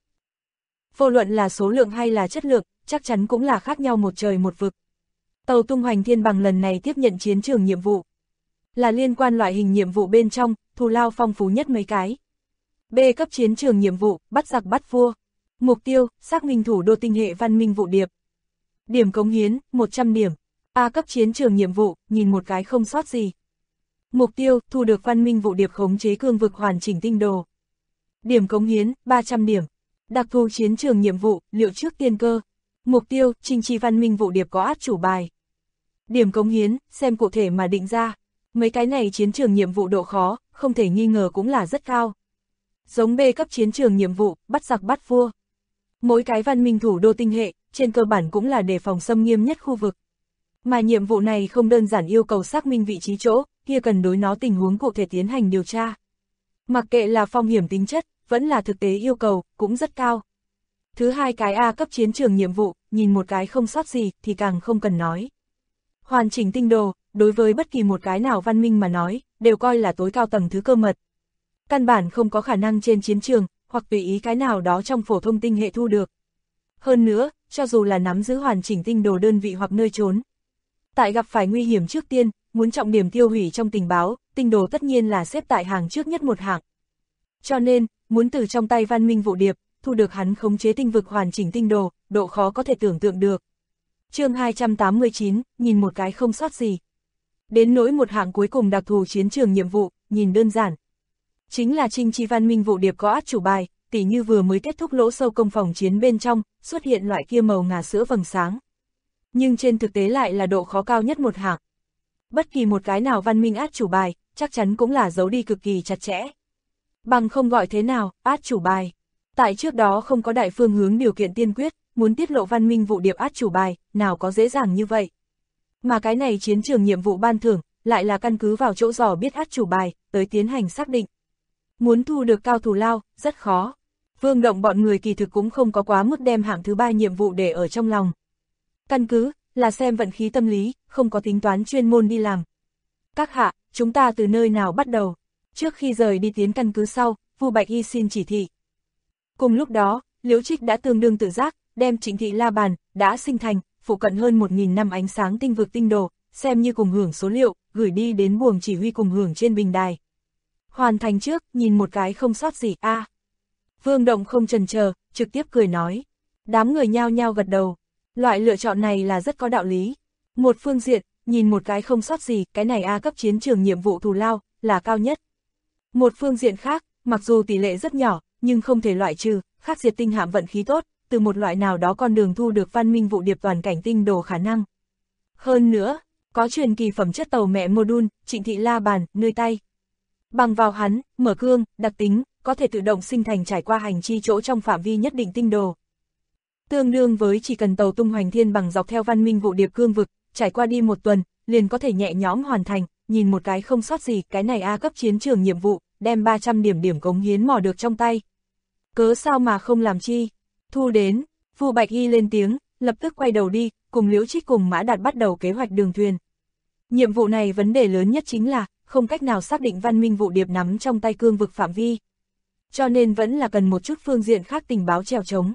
Vô luận là số lượng hay là chất lượng, chắc chắn cũng là khác nhau một trời một vực. Tàu tung hoành thiên bằng lần này tiếp nhận chiến trường nhiệm vụ. Là liên quan loại hình nhiệm vụ bên trong, thù lao phong phú nhất mấy cái. B cấp chiến trường nhiệm vụ, bắt giặc bắt vua. Mục tiêu, xác minh thủ đô tinh hệ văn minh vụ điệp. Điểm cống hiến, 100 điểm. A cấp chiến trường nhiệm vụ, nhìn một cái không sót gì. Mục tiêu, thu được văn minh vụ điệp khống chế cương vực hoàn chỉnh tinh đồ. Điểm cống hiến, 300 điểm. Đặc thù chiến trường nhiệm vụ, liệu trước tiên cơ. Mục tiêu, trinh trị văn minh vụ điệp có át chủ bài. Điểm cống hiến, xem cụ thể mà định ra. Mấy cái này chiến trường nhiệm vụ độ khó, không thể nghi ngờ cũng là rất cao. Giống B cấp chiến trường nhiệm vụ, bắt giặc bắt vua. Mỗi cái văn minh thủ đô tinh hệ, trên cơ bản cũng là đề phòng xâm nghiêm nhất khu vực. Mà nhiệm vụ này không đơn giản yêu cầu xác minh vị trí chỗ, kia cần đối nó tình huống cụ thể tiến hành điều tra. Mặc kệ là phong hiểm tính chất, vẫn là thực tế yêu cầu, cũng rất cao. Thứ hai cái A cấp chiến trường nhiệm vụ, nhìn một cái không sót gì thì càng không cần nói. Hoàn chỉnh tinh đồ, đối với bất kỳ một cái nào văn minh mà nói, đều coi là tối cao tầng thứ cơ mật. Căn bản không có khả năng trên chiến trường, hoặc tùy ý cái nào đó trong phổ thông tinh hệ thu được. Hơn nữa, cho dù là nắm giữ hoàn chỉnh tinh đồ đơn vị hoặc nơi trốn. Tại gặp phải nguy hiểm trước tiên, muốn trọng điểm tiêu hủy trong tình báo, tinh đồ tất nhiên là xếp tại hàng trước nhất một hạng. Cho nên, muốn từ trong tay văn minh vụ điệp, thu được hắn khống chế tinh vực hoàn chỉnh tinh đồ, độ khó có thể tưởng tượng được. Chương 289, nhìn một cái không sót gì. Đến nỗi một hạng cuối cùng đặc thù chiến trường nhiệm vụ, nhìn đơn giản. Chính là trinh trị văn minh vụ điệp có át chủ bài, tỉ như vừa mới kết thúc lỗ sâu công phòng chiến bên trong, xuất hiện loại kia màu ngà sữa vầng sáng. Nhưng trên thực tế lại là độ khó cao nhất một hạng. Bất kỳ một cái nào văn minh át chủ bài, chắc chắn cũng là giấu đi cực kỳ chặt chẽ. Bằng không gọi thế nào, át chủ bài. Tại trước đó không có đại phương hướng điều kiện tiên quyết, muốn tiết lộ văn minh vụ điệp át chủ bài, nào có dễ dàng như vậy. Mà cái này chiến trường nhiệm vụ ban thưởng, lại là căn cứ vào chỗ dò biết át chủ bài, tới tiến hành xác định. Muốn thu được cao thù lao, rất khó. Vương Động bọn người kỳ thực cũng không có quá mức đem hạng thứ 3 nhiệm vụ để ở trong lòng. Căn cứ, là xem vận khí tâm lý, không có tính toán chuyên môn đi làm. Các hạ, chúng ta từ nơi nào bắt đầu? Trước khi rời đi tiến căn cứ sau, Vu Bạch Y xin chỉ thị. Cùng lúc đó, Liễu Trích đã tương đương tự giác, đem Trịnh Thị La Bàn, đã sinh thành, phụ cận hơn 1.000 năm ánh sáng tinh vực tinh đồ, xem như cùng hưởng số liệu, gửi đi đến buồng chỉ huy cùng hưởng trên bình đài. Hoàn thành trước, nhìn một cái không sót gì, a. Vương Động không chần chờ, trực tiếp cười nói. Đám người nhao nhao gật đầu. Loại lựa chọn này là rất có đạo lý. Một phương diện, nhìn một cái không sót gì, cái này A cấp chiến trường nhiệm vụ thù lao, là cao nhất. Một phương diện khác, mặc dù tỷ lệ rất nhỏ, nhưng không thể loại trừ, khác diệt tinh hạm vận khí tốt, từ một loại nào đó con đường thu được văn minh vụ điệp toàn cảnh tinh đồ khả năng. Hơn nữa, có truyền kỳ phẩm chất tàu mẹ module, Trịnh Thị La Bàn, nơi tay. Bằng vào hắn, mở cương, đặc tính, có thể tự động sinh thành trải qua hành chi chỗ trong phạm vi nhất định tinh đồ. Tương đương với chỉ cần tàu tung hoành thiên bằng dọc theo văn minh vụ điệp cương vực, trải qua đi một tuần, liền có thể nhẹ nhõm hoàn thành, nhìn một cái không sót gì, cái này A cấp chiến trường nhiệm vụ, đem 300 điểm cống hiến mò được trong tay. Cớ sao mà không làm chi? Thu đến, Vu Bạch Y lên tiếng, lập tức quay đầu đi, cùng Liễu Trích cùng Mã Đạt bắt đầu kế hoạch đường thuyền. Nhiệm vụ này vấn đề lớn nhất chính là, không cách nào xác định văn minh vụ điệp nắm trong tay cương vực phạm vi. Cho nên vẫn là cần một chút phương diện khác tình báo trèo trống.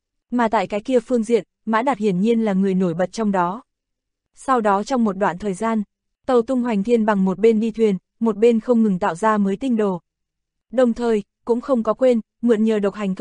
Mà tại cái kia phương diện, Mã Đạt hiển nhiên là người nổi bật trong đó. Sau đó trong một đoạn thời gian, tàu tung hoành thiên bằng một bên đi thuyền, một bên không ngừng tạo ra mới tinh đồ. Đồng thời, cũng không có quên, mượn nhờ độc hành cơ hội,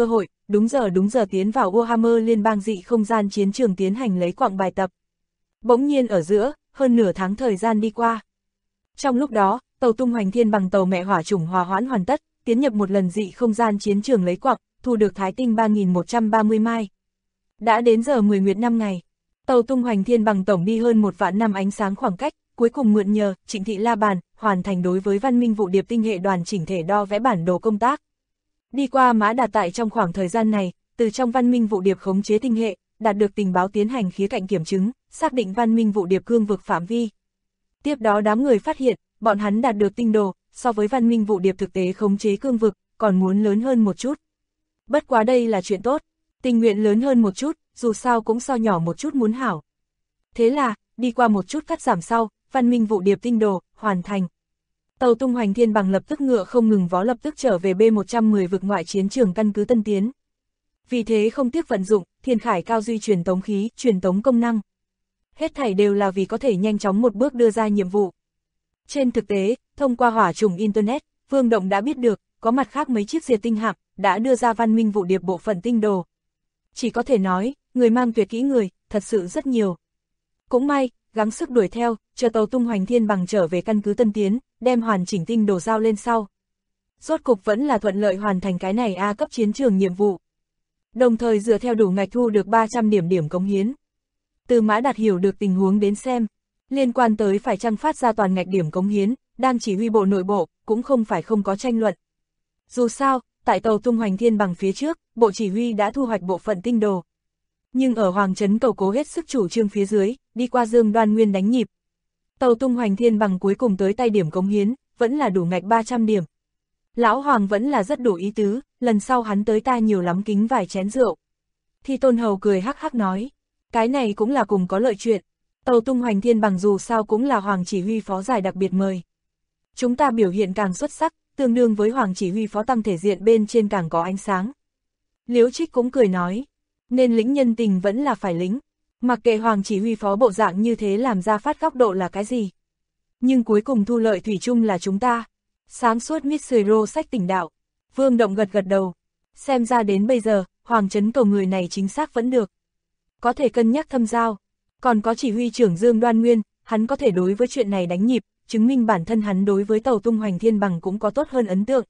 đúng giờ tiến vào Warhammer liên bang dị không gian chiến trường tiến hành lấy quặng bài tập. Bỗng nhiên ở giữa, hơn nửa tháng thời gian đi qua. Trong lúc đó, tàu tung hoành thiên bằng tàu mẹ hỏa chủng hòa hoãn hoàn tất, tiến nhập một lần dị không gian chiến trường lấy quặng, thu được thái tinh 3.130 mai. Đã đến giờ 10 nguyệt 5 ngày. Tàu tung hoành thiên bằng tổng đi hơn 1 vạn năm ánh sáng khoảng cách, cuối cùng mượn nhờ Trịnh Thị La Bàn, hoàn thành đối với văn minh vụ điệp tinh hệ đoàn chỉnh thể đo vẽ bản đồ công tác. Đi qua Mã Đạt tại trong khoảng thời gian này, từ trong văn minh vụ điệp khống chế tinh hệ, đạt được tình báo tiến hành khía cạnh kiểm chứng, xác định văn minh vụ điệp cương vực phạm vi. Tiếp đó đám người phát hiện, bọn hắn đạt được tinh đồ, so với văn minh vụ điệp thực tế khống chế cương vực, còn muốn lớn hơn một chút. Bất quá đây là chuyện tốt, tình nguyện lớn hơn một chút, dù sao cũng so nhỏ một chút muốn hảo. Thế là, đi qua một chút cắt giảm sau, văn minh vụ điệp tinh đồ, hoàn thành. Tàu tung hoành thiên bằng lập tức ngựa không ngừng vó lập tức trở về B110 vực ngoại chiến trường căn cứ Tân Tiến. Vì thế không tiếc vận dụng, thiên khải cao duy truyền tống khí, truyền tống công năng. Hết thảy đều là vì có thể nhanh chóng một bước đưa ra nhiệm vụ. Trên thực tế, thông qua hỏa trùng Internet, Vương Động đã biết được, có mặt khác mấy chiếc diệt tinh hạm đã đưa ra văn minh vụ điệp bộ phận tinh đồ. Chỉ có thể nói, người mang tuyệt kỹ người, thật sự rất nhiều. Cũng may, gắng sức đuổi theo, chờ tàu tung hoành thiên bằng trở về căn cứ Tân Tiến, đem hoàn chỉnh tinh đồ giao lên sau. Rốt cục vẫn là thuận lợi hoàn thành cái này A cấp chiến trường nhiệm vụ. Đồng thời dựa theo đủ ngạch thu được 300 điểm cống hiến. Từ Mã Đạt hiểu được tình huống đến xem, liên quan tới phải chăng phát ra toàn ngạch điểm cống hiến, đang chỉ huy bộ nội bộ, cũng không phải không có tranh luận. Dù sao, tại tàu tung hoành thiên bằng phía trước, bộ chỉ huy đã thu hoạch bộ phận tinh đồ. Nhưng ở Hoàng Trấn Cầu cố hết sức chủ trương phía dưới, đi qua Dương Đoan Nguyên đánh nhịp. Tàu tung hoành thiên bằng cuối cùng tới tay điểm cống hiến, vẫn là đủ ngạch 300 điểm. Lão Hoàng vẫn là rất đủ ý tứ, lần sau hắn tới ta nhiều lắm kính vài chén rượu. Thi Tôn Hầu cười hắc hắc nói, cái này cũng là cùng có lợi chuyện. Tàu tung hoành thiên bằng dù sao cũng là Hoàng chỉ huy phó giải đặc biệt mời. Chúng ta biểu hiện càng xuất sắc, tương đương với Hoàng chỉ huy phó tăng thể diện bên trên càng có ánh sáng. Liễu Trích cũng cười nói, nên lĩnh nhân tình vẫn là phải lĩnh, mặc kệ Hoàng chỉ huy phó bộ dạng như thế làm ra phát góc độ là cái gì. Nhưng cuối cùng thu lợi thủy chung là chúng ta. Sáng suốt Mitsuro sách tỉnh đạo. Vương Động gật gật đầu. Xem ra đến bây giờ, Hoàng Trấn Cầu người này chính xác vẫn được. Có thể cân nhắc thâm giao. Còn có chỉ huy trưởng Dương Đoan Nguyên, hắn có thể đối với chuyện này đánh nhịp, chứng minh bản thân hắn đối với tàu tung hoành thiên bằng cũng có tốt hơn ấn tượng.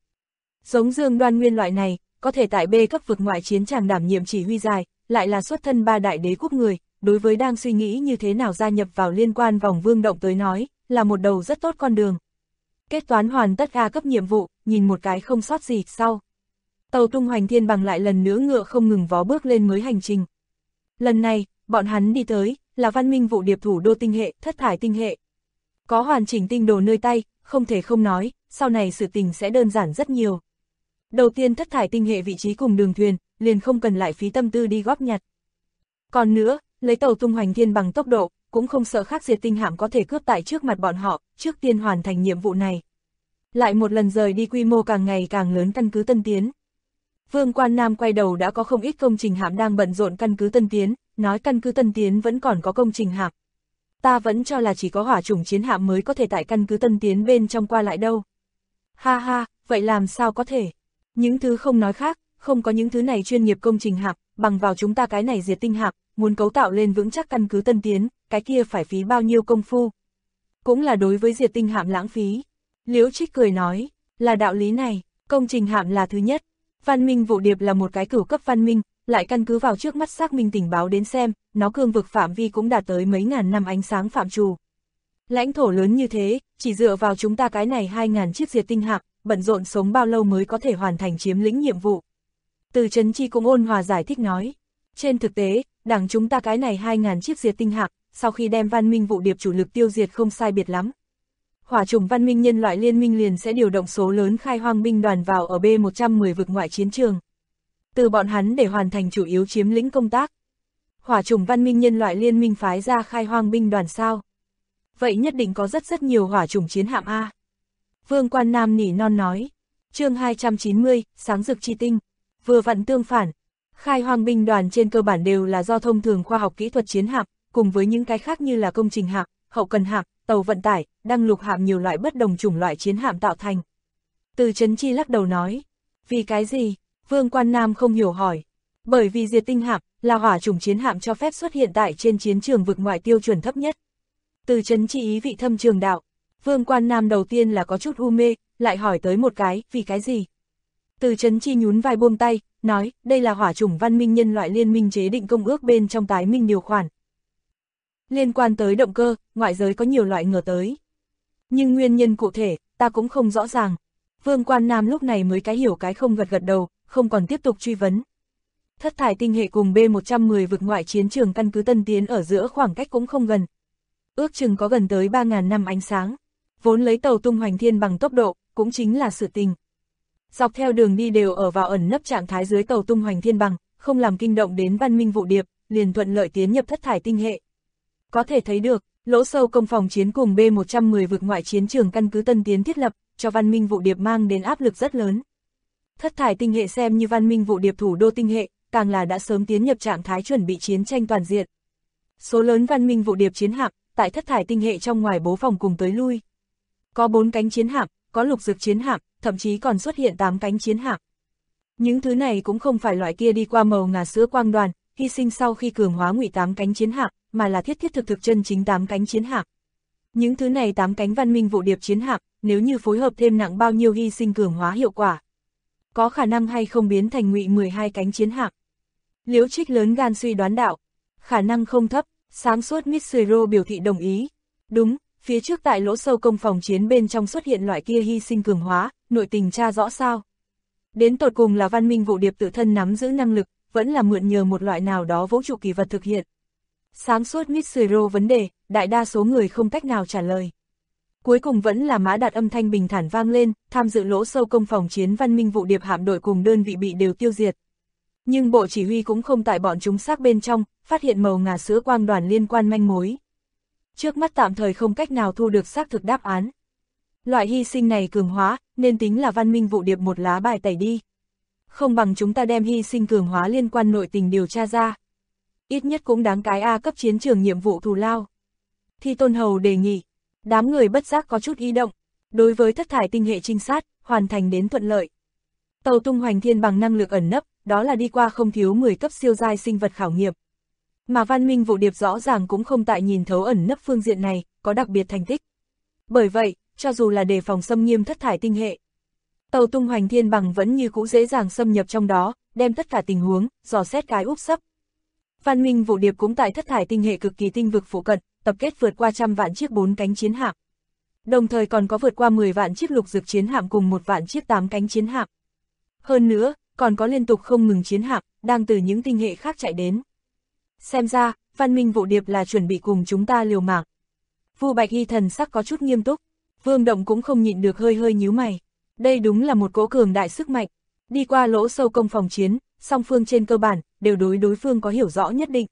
Giống Dương Đoan Nguyên loại này, có thể tại B cấp vực ngoại chiến tràng đảm nhiệm chỉ huy dài, lại là xuất thân 3 đại đế quốc người, đối với đang suy nghĩ như thế nào gia nhập vào liên quan vòng Vương Động tới nói, là một đầu rất tốt con đường. Kết toán hoàn tất A cấp nhiệm vụ, nhìn một cái không sót gì sau. Tàu tung hoành thiên bằng lại lần nữa ngựa không ngừng vó bước lên mới hành trình. Lần này, bọn hắn đi tới, là văn minh vụ điệp thủ đô tinh hệ, thất thải tinh hệ. Có hoàn chỉnh tinh đồ nơi tay, không thể không nói, sau này sự tình sẽ đơn giản rất nhiều. Đầu tiên thất thải tinh hệ vị trí cùng đường thuyền, liền không cần lại phí tâm tư đi góp nhặt. Còn nữa, lấy tàu tung hoành thiên bằng tốc độ, cũng không sợ khác diệt tinh hạm có thể cướp tại trước mặt bọn họ, trước tiên hoàn thành nhiệm vụ này. Lại một lần rời đi quy mô càng ngày càng lớn căn cứ Tân Tiến. Vương Quan Nam quay đầu đã có không ít công trình hạm đang bận rộn căn cứ Tân Tiến, nói căn cứ Tân Tiến vẫn còn có công trình hạm. Ta vẫn cho là chỉ có hỏa chủng chiến hạm mới có thể tại căn cứ Tân Tiến bên trong qua lại đâu. Ha ha, vậy làm sao có thể? Những thứ không nói khác, không có những thứ này chuyên nghiệp công trình hạm, bằng vào chúng ta cái này diệt tinh hạm, muốn cấu tạo lên vững chắc căn cứ Tân Tiến, cái kia phải phí bao nhiêu công phu. Cũng là đối với diệt tinh hạm lãng phí. Liễu Trích cười nói, là đạo lý này, công trình hạm là thứ nhất. Văn minh vụ điệp là một cái cửu cấp văn minh, lại căn cứ vào trước mắt xác minh tình báo đến xem, nó cương vực phạm vi cũng đạt tới mấy ngàn năm ánh sáng phạm trù. Lãnh thổ lớn như thế, chỉ dựa vào chúng ta cái này 2.000 chiếc diệt tinh hạm, bận rộn sống bao lâu mới có thể hoàn thành chiếm lĩnh nhiệm vụ. Từ Trấn Chi cũng ôn hòa giải thích nói, trên thực tế, đảng chúng ta cái này 2.000 chiếc diệt tinh hạm, sau khi đem văn minh vụ điệp chủ lực tiêu diệt không sai biệt lắm. Hỏa chủng văn minh nhân loại liên minh liền sẽ điều động số lớn khai hoang binh đoàn vào ở B110 vực ngoại chiến trường. Từ bọn hắn để hoàn thành chủ yếu chiếm lĩnh công tác. Hỏa chủng văn minh nhân loại liên minh phái ra khai hoang binh đoàn sao? Vậy nhất định có rất nhiều hỏa chủng chiến hạm A. Vương Quan Nam nỉ non nói. Chương 290, sáng rực chi tinh. Vừa vặn tương phản. Khai hoang binh đoàn trên cơ bản đều là do thông thường khoa học kỹ thuật chiến hạm, cùng với những cái khác như là công trình hạm, hậu cần hạm, tàu vận tải, đăng lục hạm nhiều loại bất đồng chủng loại chiến hạm tạo thành. Từ Trấn Chi lắc đầu nói. Vì cái gì? Vương Quan Nam không hiểu hỏi. Bởi vì diệt tinh hạm là hỏa chủng chiến hạm cho phép xuất hiện tại trên chiến trường vực ngoại tiêu chuẩn thấp nhất. Từ Trấn Chi ý vị thâm trường đạo. Vương Quan Nam đầu tiên là có chút u mê, lại hỏi tới một cái, vì cái gì? Từ Trấn Chi nhún vai buông tay, nói, đây là hỏa chủng văn minh nhân loại liên minh chế định công ước bên trong tái minh điều khoản. Liên quan tới động cơ, ngoại giới có nhiều loại ngờ tới. Nhưng nguyên nhân cụ thể, ta cũng không rõ ràng. Vương Quan Nam lúc này mới cái hiểu cái không, gật gật đầu, không còn tiếp tục truy vấn. Thất thải tinh hệ cùng B110 vực ngoại chiến trường căn cứ Tân Tiến ở giữa khoảng cách cũng không gần. Ước chừng có gần tới 3.000 năm ánh sáng. Vốn lấy tàu tung hoành thiên bằng tốc độ, cũng chính là sự tình. Dọc theo đường đi đều ở vào ẩn nấp trạng thái dưới tàu tung hoành thiên bằng, không làm kinh động đến văn minh vụ điệp, liền thuận lợi tiến nhập thất thải tinh hệ. Có thể thấy được, lỗ sâu công phòng chiến cùng B110 vực ngoại chiến trường căn cứ Tân Tiến thiết lập, cho văn minh vụ điệp mang đến áp lực rất lớn. Thất thải tinh hệ xem như văn minh vụ điệp thủ đô tinh hệ, càng là đã sớm tiến nhập trạng thái chuẩn bị chiến tranh toàn diện. Số lớn văn minh vụ điệp chiến hạm, tại thất thải tinh hệ trong ngoài bố phòng cùng tới lui. Có 4 cánh chiến hạm, có lục dực chiến hạm, thậm chí còn xuất hiện 8 cánh chiến hạm. Những thứ này cũng không phải loại kia đi qua màu ngà sữa quang đoàn, hy sinh sau khi cường hóa ngụy 8 cánh chiến hạm, mà là thiết thực chân chính 8 cánh chiến hạm. Những thứ này 8 cánh văn minh vụ điệp chiến hạm, nếu như phối hợp thêm nặng bao nhiêu hy sinh cường hóa hiệu quả, có khả năng hay không biến thành ngụy 12 cánh chiến hạm. Liễu Trích lớn gan suy đoán đạo, khả năng không thấp, sáng suốt Mitsuro biểu thị đồng ý. Đúng, phía trước tại lỗ sâu công phòng chiến bên trong xuất hiện loại kia hy sinh cường hóa, nội tình tra rõ sao. Đến tột cùng là văn minh vụ điệp tự thân nắm giữ năng lực, vẫn là mượn nhờ một loại nào đó vũ trụ kỳ vật thực hiện. Sáng suốt Mitsuro vấn đề, đại đa số người không cách nào trả lời. Cuối cùng vẫn là Mã Đạt âm thanh bình thản vang lên, tham dự lỗ sâu công phòng chiến văn minh vụ điệp hạm đội cùng đơn vị bị đều tiêu diệt. Nhưng bộ chỉ huy cũng không tại bọn chúng xác bên trong, phát hiện màu ngà sữa quang đoàn liên quan manh mối. Trước mắt tạm thời không cách nào thu được xác thực đáp án. Loại hy sinh này cường hóa, nên tính là văn minh vụ điệp một lá bài tẩy đi. Không bằng chúng ta đem hy sinh cường hóa liên quan nội tình điều tra ra. Ít nhất cũng đáng cái A cấp chiến trường nhiệm vụ thù lao. Thi Tôn Hầu đề nghị, đám người bất giác có chút ý động. Đối với thất thải tinh hệ trinh sát, hoàn thành đến thuận lợi. Tàu tung hoành thiên bằng năng lực ẩn nấp, đó là đi qua không thiếu 10 cấp siêu giai sinh vật khảo nghiệm. Mà văn minh vụ điệp rõ ràng cũng không tại nhìn thấu ẩn nấp phương diện này, có đặc biệt thành tích. Bởi vậy, cho dù là đề phòng xâm nghiêm thất thải tinh hệ, tàu tung hoành thiên bằng vẫn như cũ dễ dàng xâm nhập trong đó, đem tất cả tình huống, dò xét cái úp sấp. Văn minh vụ điệp cũng tại thất thải tinh hệ cực kỳ tinh vực phụ cận, tập kết vượt qua 100 vạn chiếc 4 cánh chiến hạm. Đồng thời còn có vượt qua 10 vạn chiếc lục dực chiến hạm cùng 1 vạn chiếc 8 cánh chiến hạm. Hơn nữa, còn có liên tục không ngừng chiến hạm, đang từ những tinh hệ khác chạy đến. Xem ra, văn minh vụ điệp là chuẩn bị cùng chúng ta liều mạng. Vu Bạch Hy thần sắc có chút nghiêm túc, Vương Động cũng không nhịn được hơi nhíu mày. Đây đúng là một cỗ cường đại sức mạnh. Đi qua lỗ sâu công phòng chiến, song phương trên cơ bản, đều đối phương có hiểu rõ nhất định.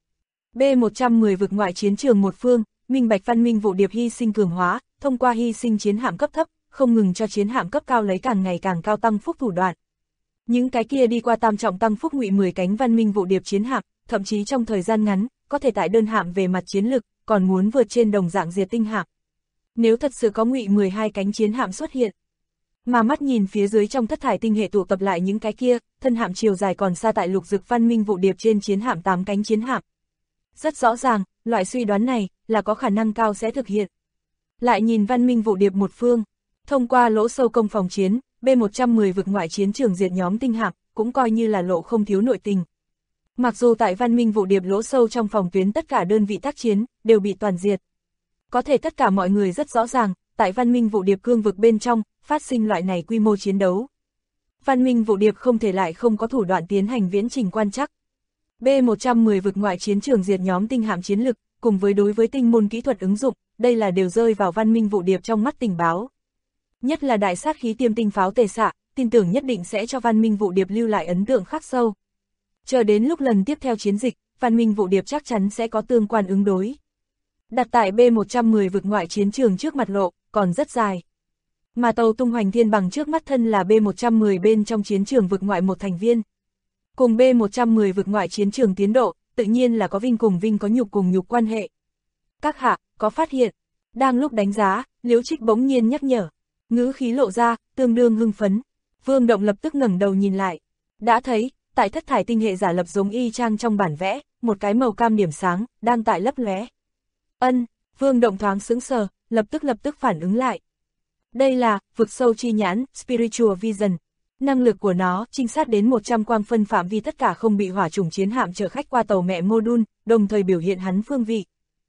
B110 vực ngoại chiến trường một phương, minh bạch văn minh vụ điệp hy sinh cường hóa, thông qua hy sinh chiến hạm cấp thấp, không ngừng cho chiến hạm cấp cao lấy càng ngày càng cao tăng phúc thủ đoạn. Những cái kia đi qua tam trọng tăng phúc ngụy 10 cánh văn minh vụ điệp chiến hạm, thậm chí trong thời gian ngắn, có thể tại đơn hạm về mặt chiến lực, còn muốn vượt trên đồng dạng diệt tinh hạm. Nếu thật sự có ngụy 12 cánh chiến hạm xuất hiện, mà mắt nhìn phía dưới trong thất thải tinh hệ tụ tập lại những cái kia, thân hạm chiều dài còn xa tại lục dực văn minh vụ điệp trên chiến hạm 8 cánh chiến hạm. Rất rõ ràng, loại suy đoán này là có khả năng cao sẽ thực hiện. Lại nhìn văn minh vụ điệp một phương, thông qua lỗ sâu công phòng chiến, B110 vực ngoại chiến trường diệt nhóm tinh hạm, cũng coi như là lộ không thiếu nội tình. Mặc dù tại văn minh vụ điệp lỗ sâu trong phòng tuyến tất cả đơn vị tác chiến, đều bị toàn diệt. Có thể tất cả mọi người rất rõ ràng, tại văn minh vụ điệp cương vực bên trong, phát sinh loại này quy mô chiến đấu. Văn minh vụ điệp không thể lại không có thủ đoạn tiến hành viễn trình quan trắc. B110 vực ngoại chiến trường diệt nhóm tinh hạm chiến lực, cùng với đối với tinh môn kỹ thuật ứng dụng, đây là đều rơi vào văn minh vụ điệp trong mắt tình báo. Nhất là đại sát khí tiêm tinh pháo tề xạ, tin tưởng nhất định sẽ cho văn minh vụ điệp lưu lại ấn tượng khắc sâu. Chờ đến lúc lần tiếp theo chiến dịch, văn minh vụ điệp chắc chắn sẽ có tương quan ứng đối. Đặt tại B110 vực ngoại chiến trường trước mặt lộ, còn rất dài. Mà tàu tung hoành thiên bằng trước mắt thân là B110 bên trong chiến trường vực ngoại một thành viên. Cùng B110 vực ngoại chiến trường tiến độ, tự nhiên là có vinh cùng vinh, có nhục cùng nhục quan hệ. Các hạ, có phát hiện. Đang lúc đánh giá, Liễu Trích bỗng nhiên nhắc nhở. Ngữ khí lộ ra, tương đương hưng phấn. Vương Động lập tức ngẩng đầu nhìn lại. Đã thấy, tại thất thải tinh hệ giả lập giống y chang trong bản vẽ, một cái màu cam điểm sáng, đang tại lấp lóe. Vương Động thoáng sững sờ, lập tức phản ứng lại. Đây là, vực sâu chi nhãn, Spiritual Vision. Năng lực của nó, trinh sát đến 100 quang phân phạm vi tất cả không bị hỏa chủng chiến hạm chở khách qua tàu mẹ Module, đồng thời biểu hiện hắn phương vị.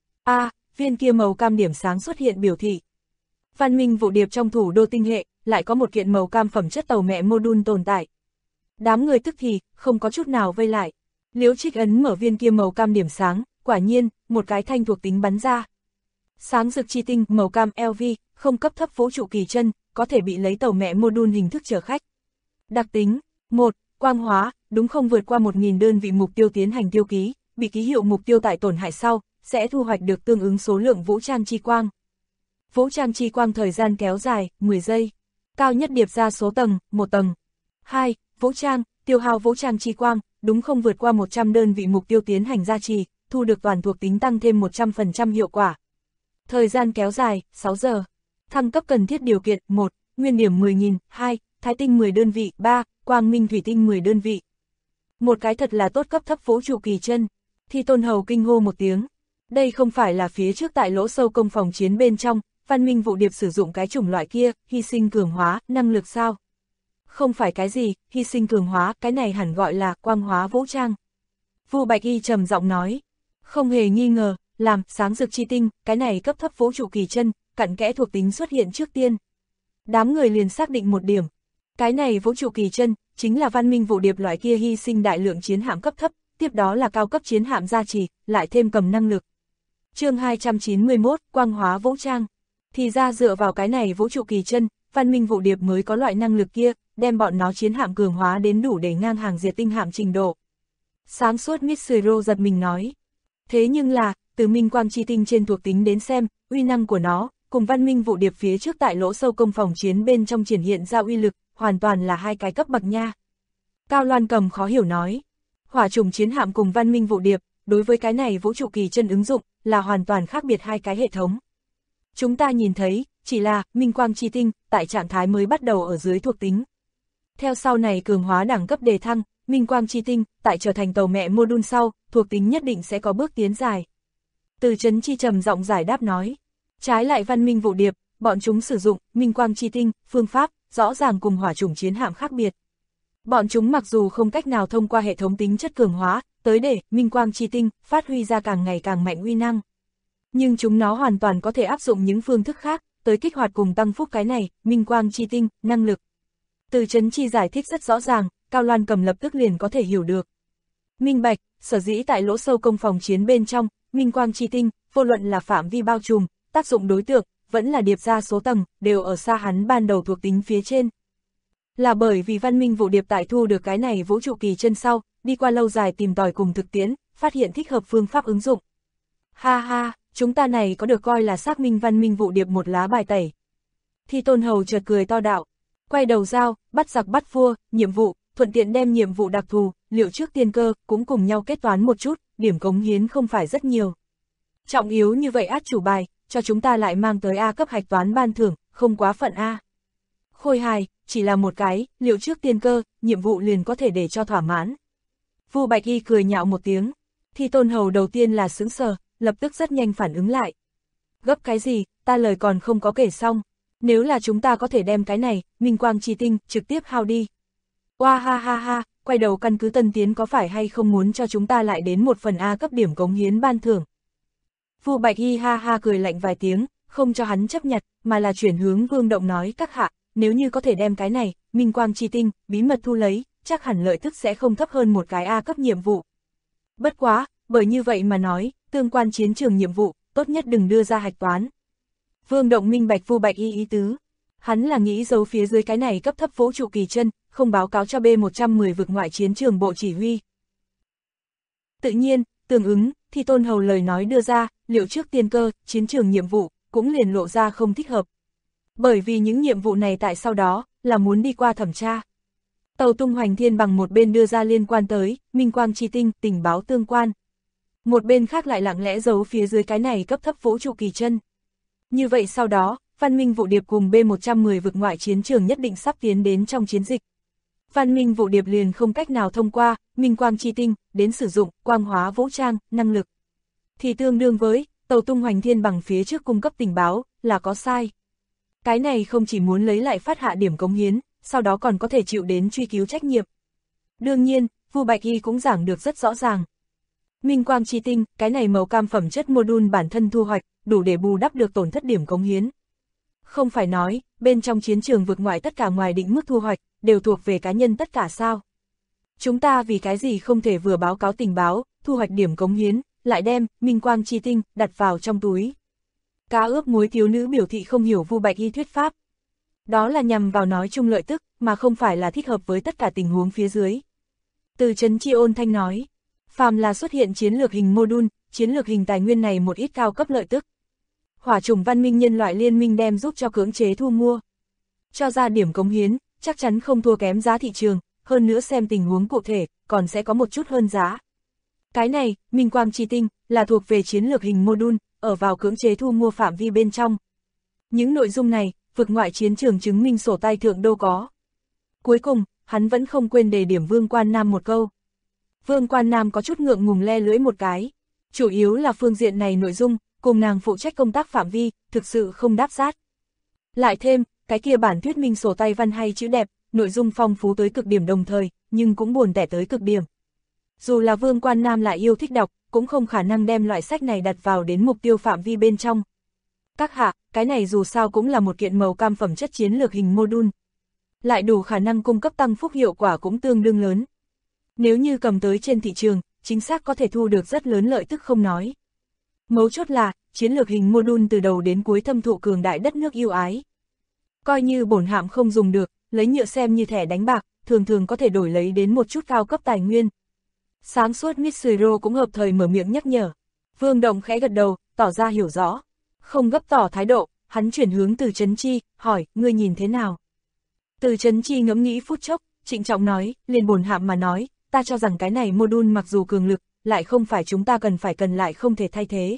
Viên kia màu cam điểm sáng xuất hiện biểu thị. Văn minh vụ điệp trong thủ đô tinh hệ, lại có một kiện màu cam phẩm chất tàu mẹ Module tồn tại. Đám người tức thì, không có chút nào vây lại. Liễu Trích ấn mở viên kia màu cam điểm sáng, quả nhiên, một cái thanh thuộc tính bắn ra. Sáng rực chi tinh, màu cam LV, không cấp thấp vũ trụ kỳ chân, có thể bị lấy tàu mẹ Module hình thức chở khách. Đặc tính, 1. Quang hóa, đúng không vượt qua 1000 đơn vị mục tiêu tiến hành tiêu ký, bị ký hiệu mục tiêu tại tổn hại sau, sẽ thu hoạch được tương ứng số lượng vũ trang chi quang. Vũ trang chi quang thời gian kéo dài, 10 giây. Cao nhất điệp ra số tầng, 1 tầng. 2. Vũ trang, tiêu hao vũ trang chi quang, đúng không vượt qua 100 đơn vị mục tiêu tiến hành gia trì, thu được toàn thuộc tính tăng thêm 100% hiệu quả. Thời gian kéo dài, 6 giờ. Thăng cấp cần thiết điều kiện, 1. Nguyên điểm 10.000, 2. Thái tinh 10 đơn vị, 3. Quang minh thủy tinh 10 đơn vị. Một cái thật là tốt cấp thấp vũ trụ kỳ chân. Thi Tôn Hầu kinh hô một tiếng. Đây không phải là phía trước tại lỗ sâu công phòng chiến bên trong, văn minh vụ điệp sử dụng cái chủng loại kia, hy sinh cường hóa, năng lực sao? Không phải cái gì, hy sinh cường hóa, cái này hẳn gọi là quang hóa vũ trang. Vu Bạch Y trầm giọng nói. Không hề nghi ngờ, làm sáng rực chi tinh, cái này cấp thấp vũ trụ kỳ chân, cặn kẽ thuộc tính xuất hiện trước tiên. Đám người liền xác định một điểm. Cái này vũ trụ kỳ chân, chính là văn minh vụ điệp loại kia hy sinh đại lượng chiến hạm cấp thấp, tiếp đó là cao cấp chiến hạm gia trì, lại thêm cầm năng lực. Chương 291, quang hóa vũ trang. Thì ra dựa vào cái này vũ trụ kỳ chân, văn minh vụ điệp mới có loại năng lực kia, đem bọn nó chiến hạm cường hóa đến đủ để ngang hàng diệt tinh hạm trình độ. Sáng suốt Mitsuro giật mình nói. Thế nhưng là, từ minh quang chi tinh trên thuộc tính đến xem, uy năng của nó, cùng văn minh vụ điệp phía trước tại lỗ sâu công phòng chiến bên trong triển hiện ra uy lực, hoàn toàn là hai cái cấp bậc nha. Cao Loan Cầm khó hiểu nói. Hỏa chủng chiến hạm cùng văn minh vụ điệp, đối với cái này vũ trụ kỳ chân ứng dụng, là hoàn toàn khác biệt hai cái hệ thống. Chúng ta nhìn thấy, chỉ là, minh quang chi tinh, tại trạng thái mới bắt đầu ở dưới thuộc tính. Theo sau này cường hóa đẳng cấp đề thăng, minh quang chi tinh, tại trở thành tàu mẹ Module sau, thuộc tính nhất định sẽ có bước tiến dài. Từ Chấn Chi trầm giọng giải đáp nói. Trái lại văn minh vụ điệp, bọn chúng sử dụng, minh quang chi tinh, phương pháp, rõ ràng cùng hỏa chủng chiến hạm khác biệt. Bọn chúng mặc dù không cách nào thông qua hệ thống tính chất cường hóa, tới để, minh quang chi tinh, phát huy ra càng ngày càng mạnh uy năng. Nhưng chúng nó hoàn toàn có thể áp dụng những phương thức khác, tới kích hoạt cùng tăng phúc cái này, minh quang chi tinh, năng lực. Từ Chấn Chi giải thích rất rõ ràng, Cao Loan Cầm lập tức liền có thể hiểu được. Minh bạch, sở dĩ tại lỗ sâu công phòng chiến bên trong, minh quang chi tinh, vô luận là phạm vi bao trùm, tác dụng đối tượng, vẫn là điệp ra số tầng, đều ở xa hắn ban đầu thuộc tính phía trên. Là bởi vì văn minh vụ điệp tại thu được cái này vũ trụ kỳ chân sau, đi qua lâu dài tìm tòi cùng thực tiễn, phát hiện thích hợp phương pháp ứng dụng. Ha ha, chúng ta này có được coi là xác minh văn minh vụ điệp một lá bài tẩy. Thi Tôn Hầu chợt cười to đạo, quay đầu dao, bắt giặc bắt vua, nhiệm vụ, thuận tiện đem nhiệm vụ đặc thù, liệu trước tiên cơ, cũng cùng nhau kết toán một chút, điểm cống hiến không phải rất nhiều. Trọng yếu như vậy át chủ bài, cho chúng ta lại mang tới A cấp hạch toán ban thưởng, không quá phận A. Khôi hài, chỉ là một cái, liệu trước tiên cơ, nhiệm vụ liền có thể để cho thỏa mãn. Vu Bạch Y cười nhạo một tiếng, Thi Tôn Hầu đầu tiên là sững sờ, lập tức rất nhanh phản ứng lại. Gấp cái gì, ta lời còn không có kể xong, nếu là chúng ta có thể đem cái này, minh quang chi tinh, trực tiếp hao đi. Oa ha ha ha, quay đầu căn cứ Tân Tiến có phải hay không muốn cho chúng ta lại đến một phần A cấp điểm cống hiến ban thưởng. Vu Bạch Y ha ha cười lạnh vài tiếng, không cho hắn chấp nhặt, mà là chuyển hướng Vương Động nói các hạ, nếu như có thể đem cái này, minh quang chi tinh, bí mật thu lấy, chắc hẳn lợi tức sẽ không thấp hơn một cái A cấp nhiệm vụ. Bất quá, bởi như vậy mà nói, tương quan chiến trường nhiệm vụ, tốt nhất đừng đưa ra hạch toán. Vương Động minh bạch Vu Bạch Y ý tứ. Hắn là nghĩ giấu phía dưới cái này cấp thấp vũ trụ kỳ chân, không báo cáo cho B110 vực ngoại chiến trường bộ chỉ huy. Tự nhiên, tương ứng, Thi Tôn Hầu lời nói đưa ra, liệu trước tiên cơ, chiến trường nhiệm vụ, cũng liền lộ ra không thích hợp. Bởi vì những nhiệm vụ này tại sau đó, là muốn đi qua thẩm tra. Tàu tung hoành thiên bằng một bên đưa ra liên quan tới, minh quang chi tinh, tình báo tương quan. Một bên khác lại lặng lẽ giấu phía dưới cái này cấp thấp vũ trụ kỳ chân. Như vậy sau đó, văn minh vụ điệp cùng B110 vực ngoại chiến trường nhất định sắp tiến đến trong chiến dịch. văn minh vụ điệp liền không cách nào thông qua minh quang chi tinh đến sử dụng quang hóa vũ trang, năng lực. Thì tương đương với tàu tung hoành thiên bằng phía trước cung cấp tình báo, là có sai. Cái này không chỉ muốn lấy lại phát hạ điểm cống hiến, sau đó còn có thể chịu đến truy cứu trách nhiệm. Đương nhiên, Vu Bạch Y cũng giảng được rất rõ ràng. Minh quang chi tinh, cái này màu cam phẩm chất module bản thân thu hoạch, đủ để bù đắp được tổn thất điểm cống hiến. Không phải nói, bên trong chiến trường vực ngoại tất cả ngoài định mức thu hoạch, đều thuộc về cá nhân tất cả sao. Chúng ta vì cái gì không thể vừa báo cáo tình báo, thu hoạch điểm cống hiến, lại đem minh quang chi tinh đặt vào trong túi. Cá ướp muối thiếu nữ biểu thị không hiểu Vu Bạch Y thuyết pháp. Đó là nhằm vào nói chung lợi tức, mà không phải là thích hợp với tất cả tình huống phía dưới. Từ Trấn Chi ôn thanh nói, phàm là xuất hiện chiến lược hình module, chiến lược hình tài nguyên này một ít cao cấp lợi tức. Hỏa chủng văn minh nhân loại liên minh đem giúp cho cưỡng chế thu mua. Cho ra điểm cống hiến, chắc chắn không thua kém giá thị trường, hơn nữa xem tình huống cụ thể, còn sẽ có một chút hơn giá. Cái này, minh quang chi tinh, là thuộc về chiến lược hình module, ở vào cưỡng chế thu mua phạm vi bên trong. Những nội dung này, vực ngoại chiến trường chứng minh sổ tay thượng đô có. Cuối cùng, hắn vẫn không quên đề điểm Vương Quan Nam một câu. Vương Quan Nam có chút ngượng ngùng le lưỡi một cái. Chủ yếu là phương diện này nội dung, cùng nàng phụ trách công tác phạm vi, thực sự không đáp sát. Lại thêm, cái kia bản thuyết minh sổ tay văn hay chữ đẹp, nội dung phong phú tới cực điểm đồng thời, nhưng cũng buồn tẻ tới cực điểm. Dù là Vương Quan Nam lại yêu thích đọc, cũng không khả năng đem loại sách này đặt vào đến mục tiêu phạm vi bên trong. Các hạ, cái này dù sao cũng là một kiện màu cam phẩm chất chiến lược hình module. Lại đủ khả năng cung cấp tăng phúc hiệu quả cũng tương đương lớn. Nếu như cầm tới trên thị trường, chính xác có thể thu được rất lớn lợi tức không nói. Mấu chốt là, chiến lược hình module từ đầu đến cuối thâm thụ cường đại đất nước yêu ái. Coi như bổn hạm không dùng được, lấy nhựa xem như thẻ đánh bạc, thường thường có thể đổi lấy đến một chút cao cấp tài nguyên. Sáng suốt Mitsuro cũng hợp thời mở miệng nhắc nhở. Vương Động khẽ gật đầu, tỏ ra hiểu rõ. Không gấp tỏ thái độ, hắn chuyển hướng Từ Trấn Chi, hỏi, ngươi nhìn thế nào? Từ Trấn Chi ngẫm nghĩ phút chốc, trịnh trọng nói, liền bổn hạm mà nói, ta cho rằng cái này module mặc dù cường lực, lại không phải chúng ta cần lại không thể thay thế.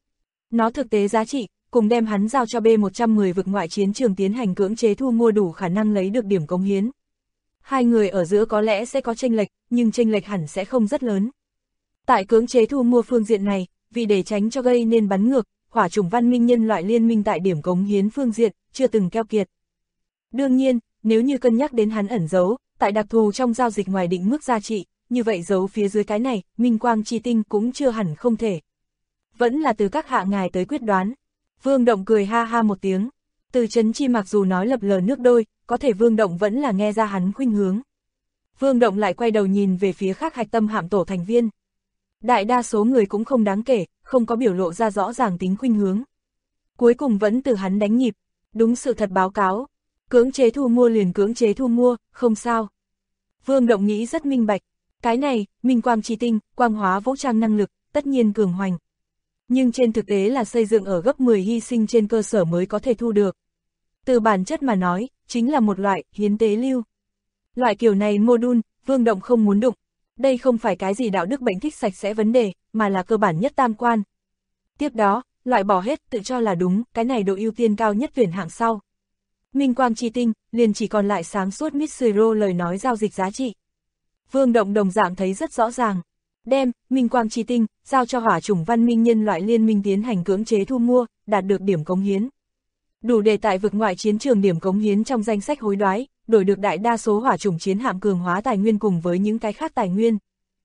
Nó thực tế giá trị, cùng đem hắn giao cho B110 vực ngoại chiến trường tiến hành cưỡng chế thu mua đủ khả năng lấy được điểm cống hiến. Hai người ở giữa có lẽ sẽ có chênh lệch, nhưng chênh lệch hẳn sẽ không rất lớn. Tại cưỡng chế thu mua phương diện này, vì để tránh cho gây nên bắn ngược, hỏa chủng văn minh nhân loại liên minh tại điểm cống hiến phương diện, chưa từng keo kiệt. Đương nhiên, nếu như cân nhắc đến hắn ẩn giấu, tại đặc thù trong giao dịch ngoài định mức giá trị, như vậy giấu phía dưới cái này, minh quang chi tinh cũng chưa hẳn không thể. Vẫn là từ các hạ ngài tới quyết đoán. Vương Động cười ha ha một tiếng. Từ Trấn Chi mặc dù nói lập lờ nước đôi, có thể Vương Động vẫn là nghe ra hắn khuynh hướng. Vương Động lại quay đầu nhìn về phía khác hạch tâm hạm tổ thành viên. Đại đa số người cũng không đáng kể, không có biểu lộ ra rõ ràng tính khuynh hướng. Cuối cùng vẫn từ hắn đánh nhịp, đúng sự thật báo cáo. Cưỡng chế thu mua liền cưỡng chế thu mua, không sao. Vương Động nghĩ rất minh bạch. Cái này, minh quang chi tinh, quang hóa vũ trang năng lực, tất nhiên cường hoành. Nhưng trên thực tế là xây dựng ở gấp 10 hy sinh trên cơ sở mới có thể thu được. Từ bản chất mà nói, chính là một loại hiến tế lưu. Loại kiểu này module, Vương Động không muốn đụng. Đây không phải cái gì đạo đức bệnh thích sạch sẽ vấn đề, mà là cơ bản nhất tam quan. Tiếp đó, loại bỏ hết tự cho là đúng, cái này độ ưu tiên cao nhất tuyển hạng sau. Minh quang chi tinh, liền chỉ còn lại sáng suốt Mitsuro lời nói giao dịch giá trị. Vương Động đồng dạng thấy rất rõ ràng. Đem, minh quang chi tinh, giao cho hỏa chủng văn minh nhân loại liên minh tiến hành cưỡng chế thu mua, đạt được điểm cống hiến. Đủ để tại vực ngoại chiến trường điểm cống hiến trong danh sách hối đoái, đổi được đại đa số hỏa chủng chiến hạm cường hóa tài nguyên cùng với những cái khác tài nguyên.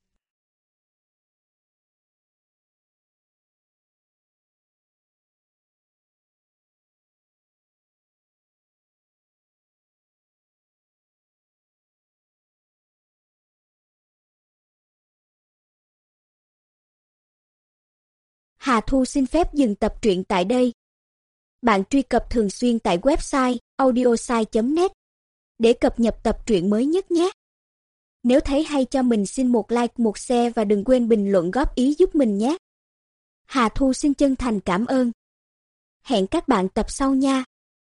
Hà Thu xin phép dừng tập truyện tại đây. Bạn truy cập thường xuyên tại website audiosai.net để cập nhật tập truyện mới nhất nhé. Nếu thấy hay cho mình xin một like, một share và đừng quên bình luận góp ý giúp mình nhé. Hà Thu xin chân thành cảm ơn. Hẹn các bạn tập sau nha.